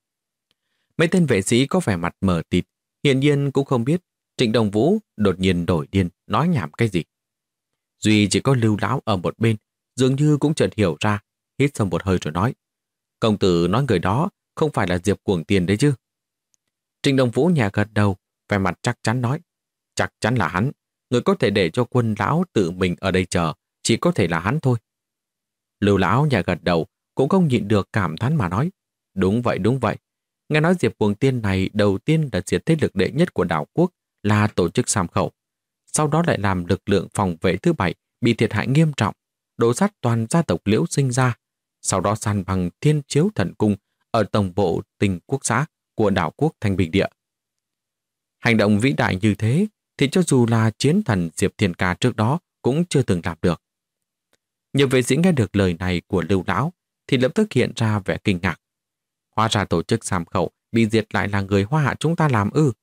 Mấy tên vệ sĩ có vẻ mặt mờ tịt, hiển nhiên cũng không biết Trịnh Đồng Vũ đột nhiên đổi điên nói nhảm cái gì. Duy chỉ có Lưu lão ở một bên, dường như cũng chợt hiểu ra, hít sâu một hơi rồi nói. Công tử nói người đó không phải là Diệp Cuồng Tiền đấy chứ? Trịnh Đồng Vũ nhẹ gật đầu, vẻ mặt chắc chắn nói. Chắc chắn là hắn, người có thể để cho Quân lão tự mình ở đây chờ, chỉ có thể là hắn thôi. Lưu lão nhẹ gật đầu, cũng không nhịn được cảm thán mà nói. Đúng vậy, đúng vậy. Nghe nói Diệp Cuồng Tiên này đầu tiên là diệt thế lực đệ nhất của đảo quốc là tổ chức Sam Khẩu. Sau đó lại làm lực lượng phòng vệ thứ 7 bị thiệt hại nghiêm trọng, đổ sát toàn gia tộc Liễu Sinh ra. Sau đó san bằng Thiên Chiếu Thần Cung ở tổng bộ Tình Quốc xã của đảo quốc Thanh Bình Địa. Hành động vĩ đại như thế thì cho dù là chiến thần Diệp Thiên Ca trước đó cũng chưa từng làm được. Nhiều vệ sĩ nghe được lời này của Lưu lão thì lập tức hiện ra vẻ kinh ngạc. Hóa ra tổ chức Sam Khẩu bị diệt lại là người Hoa Hạ chúng ta làm ư?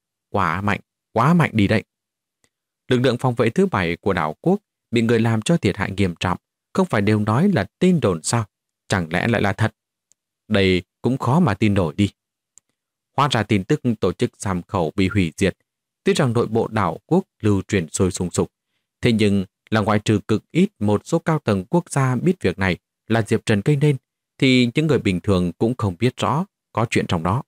Quá mạnh đi đấy. Lực lượng phòng vệ thứ 7 của đảo quốc bị người làm cho thiệt hại nghiêm trọng, không phải đều nói là tin đồn sao? Chẳng lẽ lại là thật? Đây cũng khó mà tin nổi đi. Hóa ra tin tức tổ chức Sam Khẩu bị hủy diệt, tuy rằng nội bộ đảo quốc lưu truyền sôi sùng sục, thế nhưng là ngoại trừ cực ít một số cao tầng quốc gia biết việc này là Diệp Trần gây nên, thì những người bình thường cũng không biết rõ có chuyện trong đó.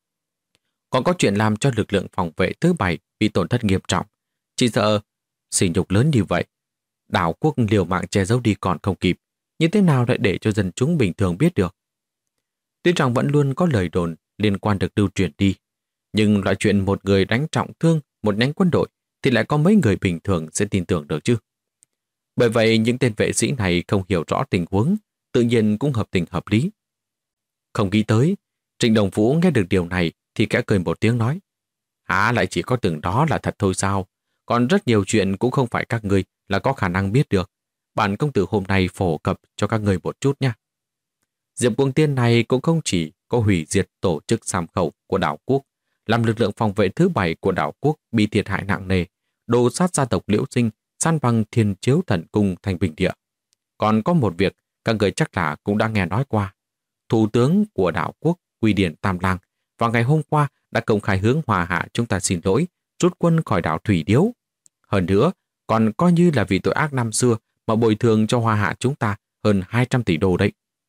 Còn có chuyện làm cho lực lượng phòng vệ thứ 7 bị tổn thất nghiêm trọng. Chỉ sợ sỉ nhục lớn như vậy, đảo quốc liều mạng che giấu đi còn không kịp, như thế nào lại để cho dân chúng bình thường biết được? Tuy rằng vẫn luôn có lời đồn liên quan được lưu truyền đi, nhưng loại chuyện một người đánh trọng thương một nhánh quân đội thì lại có mấy người bình thường sẽ tin tưởng được chứ. Bởi vậy những tên vệ sĩ này không hiểu rõ tình huống, tự nhiên cũng hợp tình hợp lý. Không nghĩ tới, Trịnh Đồng Vũ nghe được điều này thì khẽ cười một tiếng nói: Hả, lại chỉ có từng đó là thật thôi sao? Còn rất nhiều chuyện cũng không phải các ngươi là có khả năng biết được. Bản công tử hôm nay phổ cập cho các ngươi một chút nha. Diệp Cuồng Tiên này cũng không chỉ có hủy diệt tổ chức Sàm Khẩu của đảo quốc, làm lực lượng phòng vệ thứ 7 của đảo quốc bị thiệt hại nặng nề, đồ sát gia tộc Liễu Sinh, san bằng Thiên Chiếu Thần Cung thành bình địa. Còn có một việc các người chắc là cũng đã nghe nói qua. Thủ tướng của đảo quốc Quy Điển Tam Lang vào ngày hôm qua đã công khai hướng Hoa Hạ chúng ta xin lỗi, rút quân khỏi đảo Thủy Điếu. Hơn nữa, còn coi như là vì tội ác năm xưa mà bồi thường cho Hoa Hạ chúng ta hơn 200 tỷ đô đấy.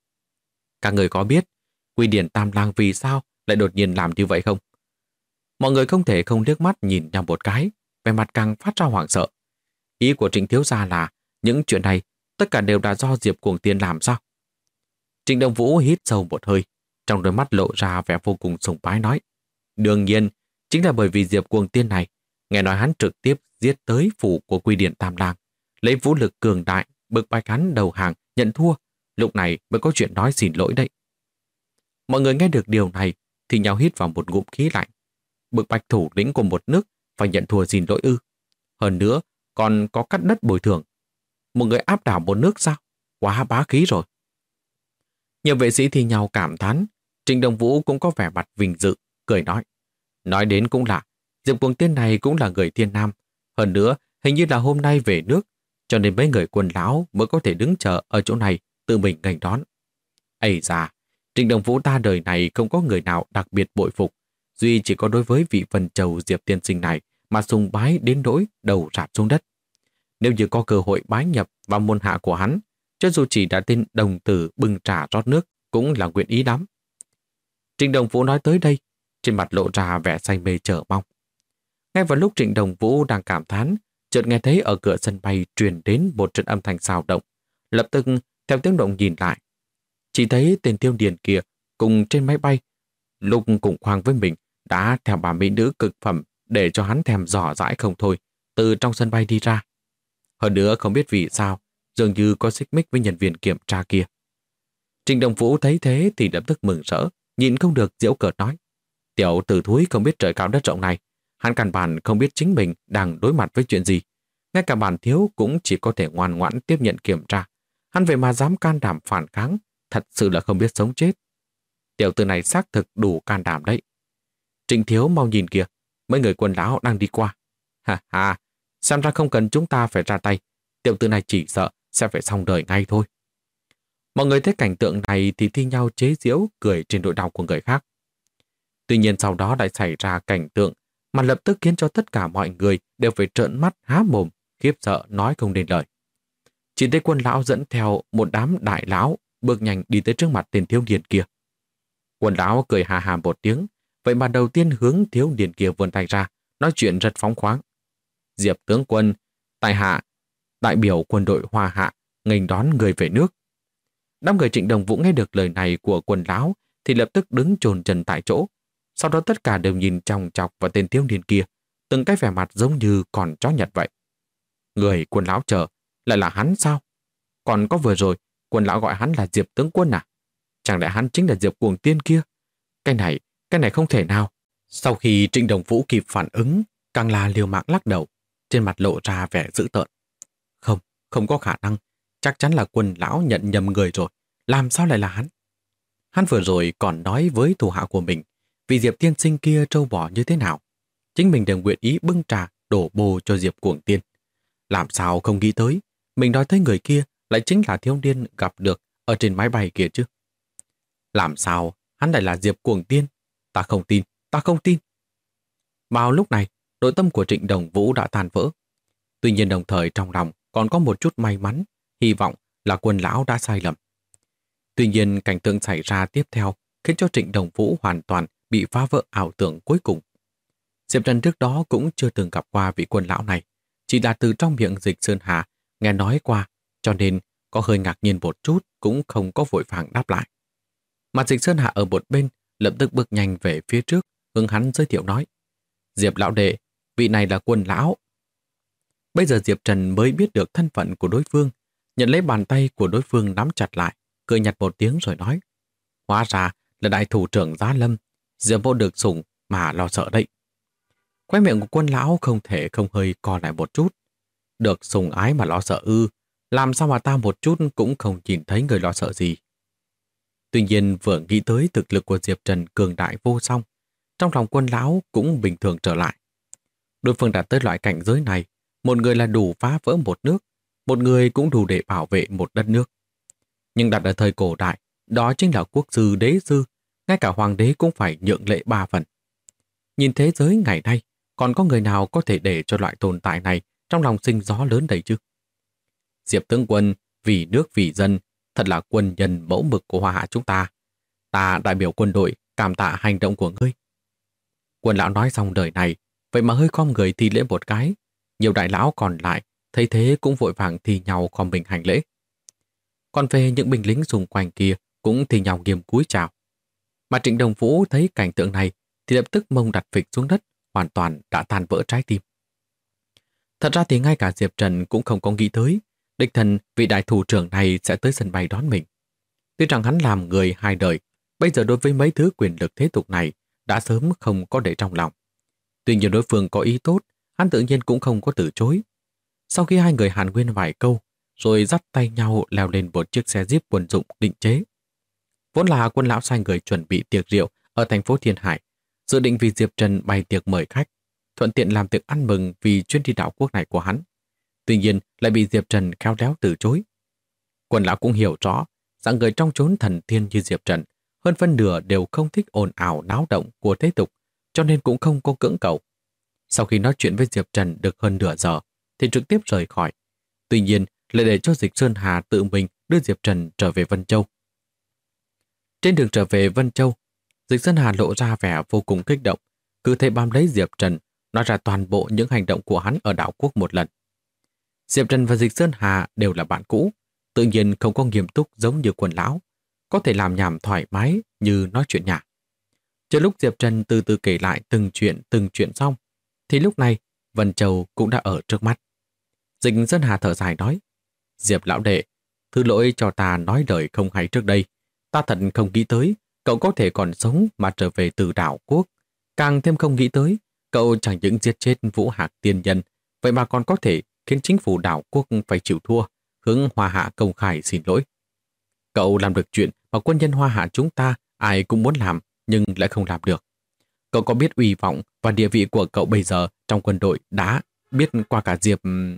Các người có biết Quy Điển Tam Lang vì sao lại đột nhiên làm như vậy không? Mọi người không thể không liếc mắt nhìn nhau một cái, vẻ mặt càng phát ra hoảng sợ. Ý của Trịnh thiếu gia là những chuyện này tất cả đều là do Diệp Cuồng Tiên làm sao? Trịnh Đồng Vũ hít sâu một hơi, trong đôi mắt lộ ra vẻ vô cùng sùng bái nói: Đương nhiên, chính là bởi vì Diệp Cuồng Tiên này, nghe nói hắn trực tiếp giết tới phủ của Quy Điển Tam Lang, lấy vũ lực cường đại, bức bách hắn đầu hàng, nhận thua, lúc này mới có chuyện nói xin lỗi đấy. Mọi người nghe được điều này thì nhau hít vào một ngụm khí lạnh. Bức bách thủ lĩnh của một nước phải nhận thua xin lỗi ư? Hơn nữa, còn có cắt đất bồi thường. Một người áp đảo một nước sao? Quá bá khí rồi. Nhiều vệ sĩ thì nhau cảm thán. Trịnh Đồng Vũ cũng có vẻ mặt vinh dự, cười nói: Nói đến cũng lạ, Diệp Cuồng Tiên này cũng là người Thiên Nam. Hơn nữa, hình như là hôm nay về nước, cho nên mấy người quân lão mới có thể đứng chờ ở chỗ này tự mình nghênh đón. Ây da, Trịnh Đồng Vũ ta đời này không có người nào đặc biệt bội phục, duy chỉ có đối với vị Vân Châu Diệp tiên sinh này mà sùng bái đến nỗi đầu rạp xuống đất. Nếu như có cơ hội bái nhập vào môn hạ của hắn, cho dù chỉ đã tên đồng tử bưng trà rót nước cũng là nguyện ý lắm. Trịnh Đồng Vũ nói tới đây, trên mặt lộ ra vẻ say mê chờ mong. Ngay vào lúc Trịnh Đồng Vũ đang cảm thán, chợt nghe thấy ở cửa sân bay truyền đến một trận âm thanh xào động. Lập tức theo tiếng động nhìn lại, chỉ thấy tên Tiêu Điền kia cùng trên máy bay, lúc cùng khoang với mình đã theo bà mỹ nữ cực phẩm để cho hắn thèm dò dãi không thôi, từ trong sân bay đi ra. Hơn nữa không biết vì sao, dường như có xích mích với nhân viên kiểm tra kia. Trịnh Đồng Vũ thấy thế thì lập tức mừng rỡ, nhịn không được giễu cợt nói: Tiểu tử thúi không biết trời cao đất rộng này, hắn căn bản không biết chính mình đang đối mặt với chuyện gì. Ngay cả bản thiếu cũng chỉ có thể ngoan ngoãn tiếp nhận kiểm tra. Hắn vậy mà dám can đảm phản kháng, thật sự là không biết sống chết. Tiểu tử này xác thực đủ can đảm đấy. Trịnh thiếu mau nhìn kìa, mấy người quân lão đang đi qua. Ha ha, xem ra không cần chúng ta phải ra tay, tiểu tử này chỉ sợ sẽ phải xong đời ngay thôi. Mọi người thấy cảnh tượng này thì thi nhau chế giễu cười trên nỗi đau của người khác. Tuy nhiên sau đó lại xảy ra cảnh tượng mà lập tức khiến cho tất cả mọi người đều phải trợn mắt há mồm, khiếp sợ nói không nên lời. Chỉ thấy quân lão dẫn theo một đám đại lão bước nhanh đi tới trước mặt tên thiếu niên kia. Quân lão cười hà hà một tiếng, vậy mà đầu tiên hướng thiếu niên kia vươn tay ra, nói chuyện rất phóng khoáng. Diệp tướng quân, tại hạ, đại biểu quân đội Hoa Hạ, nghênh đón người về nước. Đám người Trịnh Đồng Vũ nghe được lời này của quân lão thì lập tức đứng chồn chân tại chỗ. Sau đó tất cả đều nhìn chòng chọc vào tên thiếu niên kia, từng cái vẻ mặt giống như còn chó nhật vậy. Người quân lão chờ, lại là hắn sao? Còn có vừa rồi, quân lão gọi hắn là Diệp tướng quân à? Chẳng lẽ hắn chính là Diệp Cuồng Tiên kia? Cái này không thể nào. Sau khi Trịnh Đồng Vũ kịp phản ứng, càng là liều mạng lắc đầu, trên mặt lộ ra vẻ dữ tợn. Không có khả năng, chắc chắn là quân lão nhận nhầm người rồi, làm sao lại là hắn? Hắn vừa rồi còn nói với thủ hạ của mình, vì Diệp tiên sinh kia trâu bò như thế nào, chính mình đều nguyện ý bưng trà đổ bồ cho Diệp Cuồng Tiên. Làm sao không nghĩ tới, mình nói thấy người kia lại chính là thiếu niên gặp được ở trên máy bay kia chứ. Làm sao hắn lại là Diệp Cuồng Tiên? Ta không tin. Vào lúc này, nội tâm của Trịnh Đồng Vũ đã tan vỡ. Tuy nhiên đồng thời trong lòng còn có một chút may mắn, hy vọng là quân lão đã sai lầm. Tuy nhiên cảnh tượng xảy ra tiếp theo khiến cho Trịnh Đồng Vũ hoàn toàn bị phá vỡ ảo tưởng cuối cùng. Diệp Trần trước đó cũng chưa từng gặp qua vị quân lão này, chỉ là từ trong miệng Dịch Sơn Hà nghe nói qua, cho nên có hơi ngạc nhiên một chút cũng không có vội vàng đáp lại. Mà Dịch Sơn Hà ở một bên lập tức bước nhanh về phía trước, hướng hắn giới thiệu nói: Diệp lão đệ, vị này là quân lão, Bây giờ Diệp Trần mới biết được thân phận của đối phương, nhận lấy bàn tay của đối phương nắm chặt lại, cười nhạt một tiếng rồi nói: hóa ra là đại thủ trưởng Giá Lâm, Diệp vô được sủng mà lo sợ đấy. Khóe miệng của Quân lão không thể không hơi co lại một chút. Được sủng ái mà lo sợ ư? Làm sao mà ta một chút cũng không nhìn thấy người lo sợ gì? Tuy nhiên vừa nghĩ tới thực lực của Diệp Trần cường đại vô song, trong lòng Quân lão cũng bình thường trở lại. Đối phương đã tới loại cảnh giới này, một người là đủ phá vỡ một nước, một người cũng đủ để bảo vệ một đất nước. Nhưng đặt ở thời cổ đại, đó chính là quốc sư đế sư, ngay cả hoàng đế cũng phải nhượng lệ 3 phần. Nhìn thế giới ngày nay, còn có người nào có thể để cho loại tồn tại này trong lòng sinh gió lớn đầy chứ? Diệp tướng quân, vì nước vì dân, thật là quân nhân mẫu mực của Hoa Hạ chúng ta. Ta đại biểu quân đội, cảm tạ hành động của ngươi. Quân lão nói xong đời này, vậy mà hơi khom người thi lễ một cái. Nhiều đại lão còn lại, thấy thế cũng vội vàng thi nhau khom mình hành lễ. Còn về những binh lính xung quanh kia cũng thi nhau nghiêm cúi chào. Mà Trịnh Đồng Vũ thấy cảnh tượng này thì lập tức mông đặt phịch xuống đất, hoàn toàn đã tan vỡ trái tim. Thật ra thì ngay cả Diệp Trần cũng không có nghĩ tới đích thân vị đại thủ trưởng này sẽ tới sân bay đón mình. Tuy rằng hắn làm người hai đời, bây giờ đối với mấy thứ quyền lực thế tục này đã sớm không có để trong lòng. Tuy nhiên đối phương có ý tốt, hắn tự nhiên cũng không có từ chối. Sau khi hai người hàn huyên vài câu, rồi dắt tay nhau leo lên một chiếc xe jeep quân dụng định chế. Vốn là Quân lão sai người chuẩn bị tiệc rượu ở thành phố Thiên Hải, dự định vì Diệp Trần bày tiệc mời khách, thuận tiện làm tiệc ăn mừng vì chuyến đi đảo quốc này của hắn. Tuy nhiên lại bị Diệp Trần khéo léo từ chối. Quân lão cũng hiểu rõ, dạng người trong chốn thần thiên như Diệp Trần, hơn phân nửa đều không thích ồn ào náo động của thế tục, cho nên cũng không có cưỡng cầu. Sau khi nói chuyện với Diệp Trần được hơn nửa giờ, thì trực tiếp rời khỏi. Tuy nhiên, lại để cho Dịch Sơn Hà tự mình đưa Diệp Trần trở về Vân Châu. Trên đường trở về Vân Châu, Dịch Sơn Hà lộ ra vẻ vô cùng kích động, cứ thế bám lấy Diệp Trần, nói ra toàn bộ những hành động của hắn ở đảo quốc một lần. Diệp Trần và Dịch Sơn Hà đều là bạn cũ, tự nhiên không có nghiêm túc giống như Quân lão, có thể làm nhảm thoải mái như nói chuyện nhả. Chờ lúc Diệp Trần từ từ kể lại từng chuyện xong, thì lúc này Vân Châu cũng đã ở trước mắt. Dịch Sơn Hà thở dài nói: Diệp lão đệ, thứ lỗi cho ta nói lời không hay trước đây. Ta thật không nghĩ tới cậu có thể còn sống mà trở về từ đảo quốc. Càng thêm không nghĩ tới cậu chẳng những giết chết Vũ Hạc tiên nhân, vậy mà còn có thể khiến chính phủ đảo quốc phải chịu thua, hướng Hoa Hạ công khai xin lỗi. Cậu làm được chuyện mà quân nhân Hoa Hạ chúng ta ai cũng muốn làm nhưng lại không làm được. Cậu có biết uy vọng và địa vị của cậu bây giờ trong quân đội đã biết qua cả Diệp...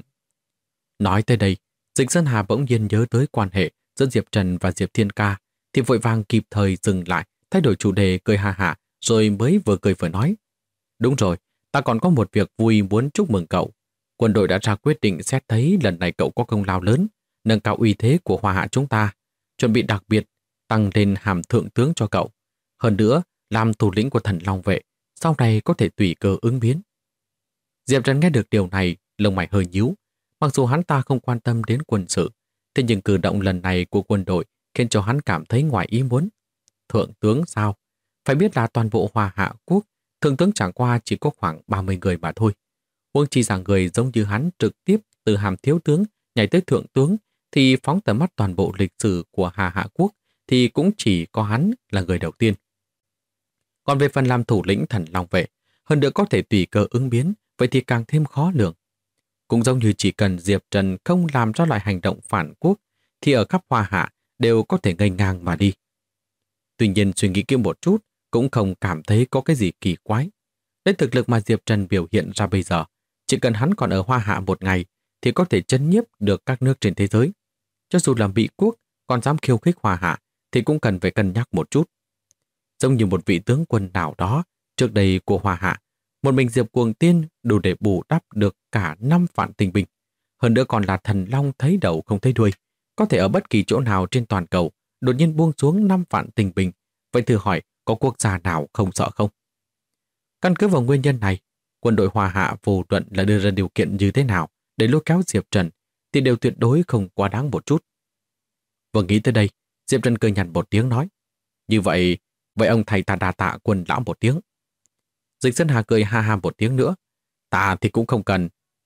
Nói tới đây, Dịch Sơn Hà bỗng nhiên nhớ tới quan hệ giữa Diệp Trần và Diệp Thiên Ca, thì vội vàng kịp thời dừng lại, thay đổi chủ đề cười ha hả, rồi mới vừa cười vừa nói: đúng rồi, ta còn có một việc vui muốn chúc mừng cậu. Quân đội đã ra quyết định xét thấy lần này cậu có công lao lớn, nâng cao uy thế của Hoa Hạ chúng ta, chuẩn bị đặc biệt tăng lên hàm thượng tướng cho cậu. Hơn nữa, làm thủ lĩnh của Thần Long vệ, sau này có thể tùy cơ ứng biến. Diệp Trần nghe được điều này, lông mày hơi nhíu. Mặc dù hắn ta không quan tâm đến quân sự, thế nhưng cử động lần này của quân đội khiến cho hắn cảm thấy ngoài ý muốn. Thượng tướng sao? Phải biết là toàn bộ Hoa Hạ quốc, thượng tướng chẳng qua chỉ có khoảng 30 người mà thôi. Huống chi rằng người giống như hắn trực tiếp từ hàm thiếu tướng nhảy tới thượng tướng, thì phóng tầm mắt toàn bộ lịch sử của Hà Hạ quốc thì cũng chỉ có hắn là người đầu tiên. Còn về phần làm thủ lĩnh Thần Long vệ, hơn nữa có thể tùy cơ ứng biến, vậy thì càng thêm khó lường. Cũng giống như chỉ cần Diệp Trần không làm ra loại hành động phản quốc, thì ở khắp Hoa Hạ đều có thể nghênh ngang mà đi. Tuy nhiên suy nghĩ kỹ một chút, cũng không cảm thấy có cái gì kỳ quái. Lấy thực lực mà Diệp Trần biểu hiện ra bây giờ, chỉ cần hắn còn ở Hoa Hạ một ngày, thì có thể chấn nhiếp được các nước trên thế giới. Cho dù là Mỹ quốc còn dám khiêu khích Hoa Hạ, thì cũng cần phải cân nhắc một chút. Giống như một vị tướng quân nào đó trước đây của Hoa Hạ, một mình Diệp Cuồng Tiên đủ để bù đắp được cả 5 vạn tinh binh. Hơn nữa còn là thần long thấy đầu không thấy đuôi, có thể ở bất kỳ chỗ nào trên toàn cầu đột nhiên buông xuống 5 vạn tinh binh. Vậy thử hỏi có quốc gia nào không sợ không? Căn cứ vào nguyên nhân này, quân đội Hoa Hạ vô luận là đưa ra điều kiện như thế nào để lôi kéo Diệp Trần thì đều tuyệt đối không quá đáng một chút. Vừa nghĩ tới đây, Diệp Trần cười nhạt một tiếng nói: như vậy ông thầy ta đa tạ Quân lão một tiếng. Dịch Sơn Hà cười ha ha một tiếng nữa: ta thì cũng không cần.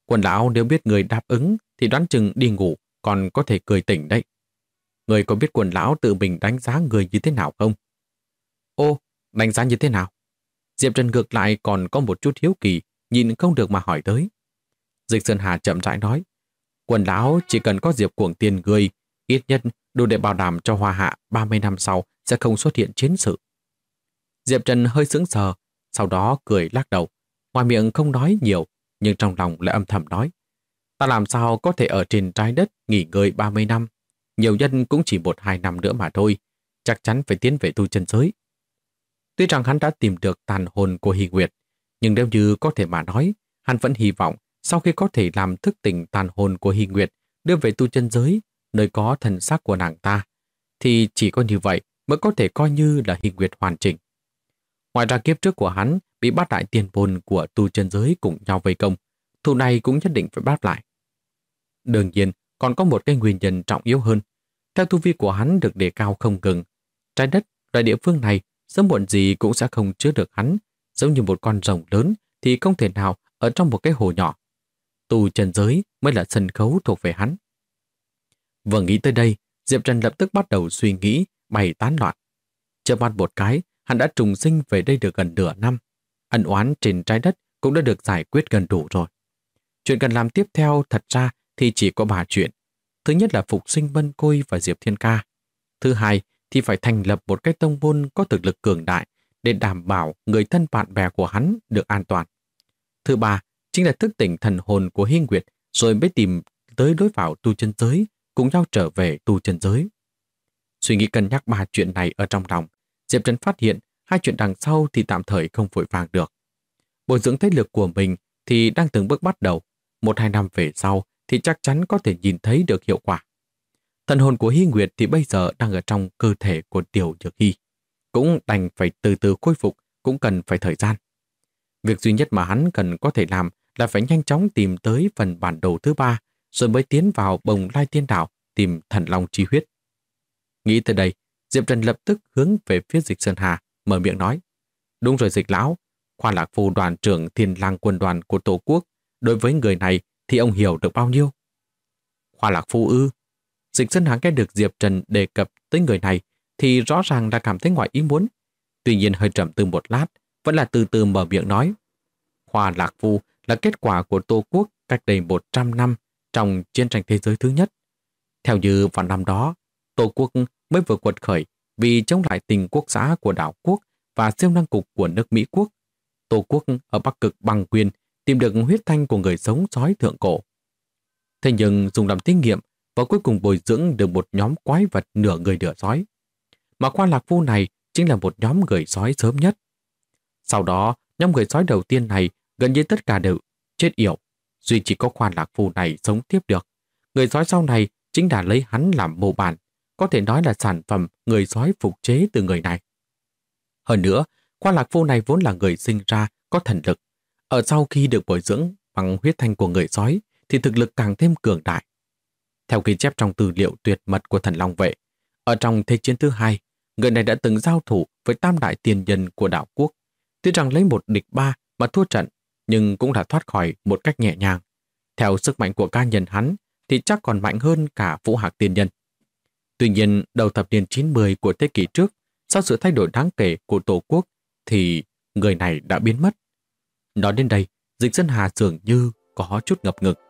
Quần lão nếu biết người đáp ứng thì đoán chừng đi ngủ còn có thể cười tỉnh đấy. Người có biết quần lão tự mình đánh giá người như thế nào không? Ô, đánh giá như thế nào? Diệp Trần ngược lại còn có một chút hiếu kỳ, nhìn không được mà hỏi tới. Dịch Sơn Hà chậm rãi nói, quần lão chỉ cần có Diệp Cuồng Tiên người, ít nhất đủ để bảo đảm cho Hoa Hạ 30 năm sau sẽ không xuất hiện chiến sự. Diệp Trần hơi sững sờ, sau đó cười lắc đầu. Ngoài miệng không nói nhiều, nhưng trong lòng lại âm thầm nói, ta làm sao có thể ở trên trái đất nghỉ ngơi 30 năm, nhiều nhân cũng chỉ 1-2 năm nữa mà thôi, chắc chắn phải tiến về tu chân giới. Tuy rằng hắn đã tìm được tàn hồn của Hy Nguyệt, nhưng nếu như có thể mà nói, hắn vẫn hy vọng sau khi có thể làm thức tỉnh tàn hồn của Hy Nguyệt đưa về tu chân giới, nơi có thần xác của nàng ta, thì chỉ có như vậy mới có thể coi như là Hy Nguyệt hoàn chỉnh. Ngoài ra kiếp trước của hắn bị bát đại tiền bồn của tu chân giới cùng nhau vây công, thù này cũng nhất định phải đáp lại. Đương nhiên, còn có một cái nguyên nhân trọng yếu hơn. Theo tu vi của hắn được đề cao không ngừng, trái đất, loại địa phương này, sớm muộn gì cũng sẽ không chứa được hắn, giống như một con rồng lớn thì không thể nào ở trong một cái hồ nhỏ. Tu chân giới mới là sân khấu thuộc về hắn. Vừa nghĩ tới đây, Diệp Trần lập tức bắt đầu suy nghĩ, bày tán loạn. Chớp mắt một cái, hắn đã trùng sinh về đây được gần nửa năm. Ân oán trên trái đất cũng đã được giải quyết gần đủ rồi. Chuyện cần làm tiếp theo thật ra thì chỉ có 3 chuyện. Thứ nhất là phục sinh Vân Côi và Diệp Thiên Ca. Thứ hai thì phải thành lập một cái tông môn có thực lực cường đại để đảm bảo người thân bạn bè của hắn được an toàn. Thứ ba chính là thức tỉnh thần hồn của Hy Nguyệt rồi mới tìm tới đối vào tu chân giới, cùng nhau trở về tu chân giới. Suy nghĩ cân nhắc 3 chuyện này ở trong lòng, Diệp Trần phát hiện 2 chuyện đằng sau thì tạm thời không vội vàng được. Bồi dưỡng thế lực của mình thì đang từng bước bắt đầu, 1-2 năm về sau thì chắc chắn có thể nhìn thấy được hiệu quả. Thần hồn của Hy Nguyệt thì bây giờ đang ở trong cơ thể của Tiểu Nhược Hy, cũng đành phải từ từ khôi phục, cũng cần phải thời gian. Việc duy nhất mà hắn cần có thể làm là phải nhanh chóng tìm tới phần bản đồ thứ 3, rồi mới tiến vào Bồng Lai Tiên Đảo tìm thần long chi huyết. Nghĩ tới đây, Diệp Trần lập tức hướng về phía Dịch Sơn Hà, mở miệng nói, đúng rồi Dịch lão, Khoa Lạc Phu đoàn trưởng Thiên Lang quân đoàn của Tổ quốc, đối với người này thì ông hiểu được bao nhiêu? Khoa Lạc Phu ư? Dịch Sơn Hà nghe được Diệp Trần đề cập tới người này thì rõ ràng đã cảm thấy ngoài ý muốn. Tuy nhiên hơi trầm tư một lát, vẫn là từ từ mở miệng nói. Khoa Lạc Phu là kết quả của Tô Quốc cách đây 100 năm trong chiến tranh thế giới thứ nhất. Theo như vào năm đó, Tô Quốc mới vừa quật khởi vì chống lại tình quốc xã của đảo quốc và siêu năng cục của nước Mỹ Quốc. Tô Quốc ở Bắc Cực bằng quyền tìm được huyết thanh của người sống sói thượng cổ. Thế nhưng dùng làm thí nghiệm và cuối cùng bồi dưỡng được một nhóm quái vật nửa người nửa sói. Mà Khoa Lạc Phu này chính là một nhóm người sói sớm nhất. Sau đó, nhóm người sói đầu tiên này gần như tất cả đều chết yểu. Duy chỉ có Khoa Lạc Phu này sống tiếp được. Người sói sau này chính là lấy hắn làm mô bản, có thể nói là sản phẩm người sói phục chế từ người này. Hơn nữa, Khoa Lạc Phu này vốn là người sinh ra có thần lực. Ở sau khi được bồi dưỡng bằng huyết thanh của người sói thì thực lực càng thêm cường đại. Theo ghi chép trong tư liệu tuyệt mật của Thần Long Vệ, ở trong Thế chiến thứ 2, người này đã từng giao thủ với tam đại tiền nhân của đảo quốc. Tuy rằng lấy 1 địch 3 mà thua trận, nhưng cũng đã thoát khỏi một cách nhẹ nhàng. Theo sức mạnh của cá nhân hắn thì chắc còn mạnh hơn cả Vũ Hạc tiền nhân. Tuy nhiên, đầu thập niên 90 của thế kỷ trước, sau sự thay đổi đáng kể của Tổ quốc, thì người này đã biến mất. Nói đến đây, Dịch Sơn Hà dường như có chút ngập ngừng.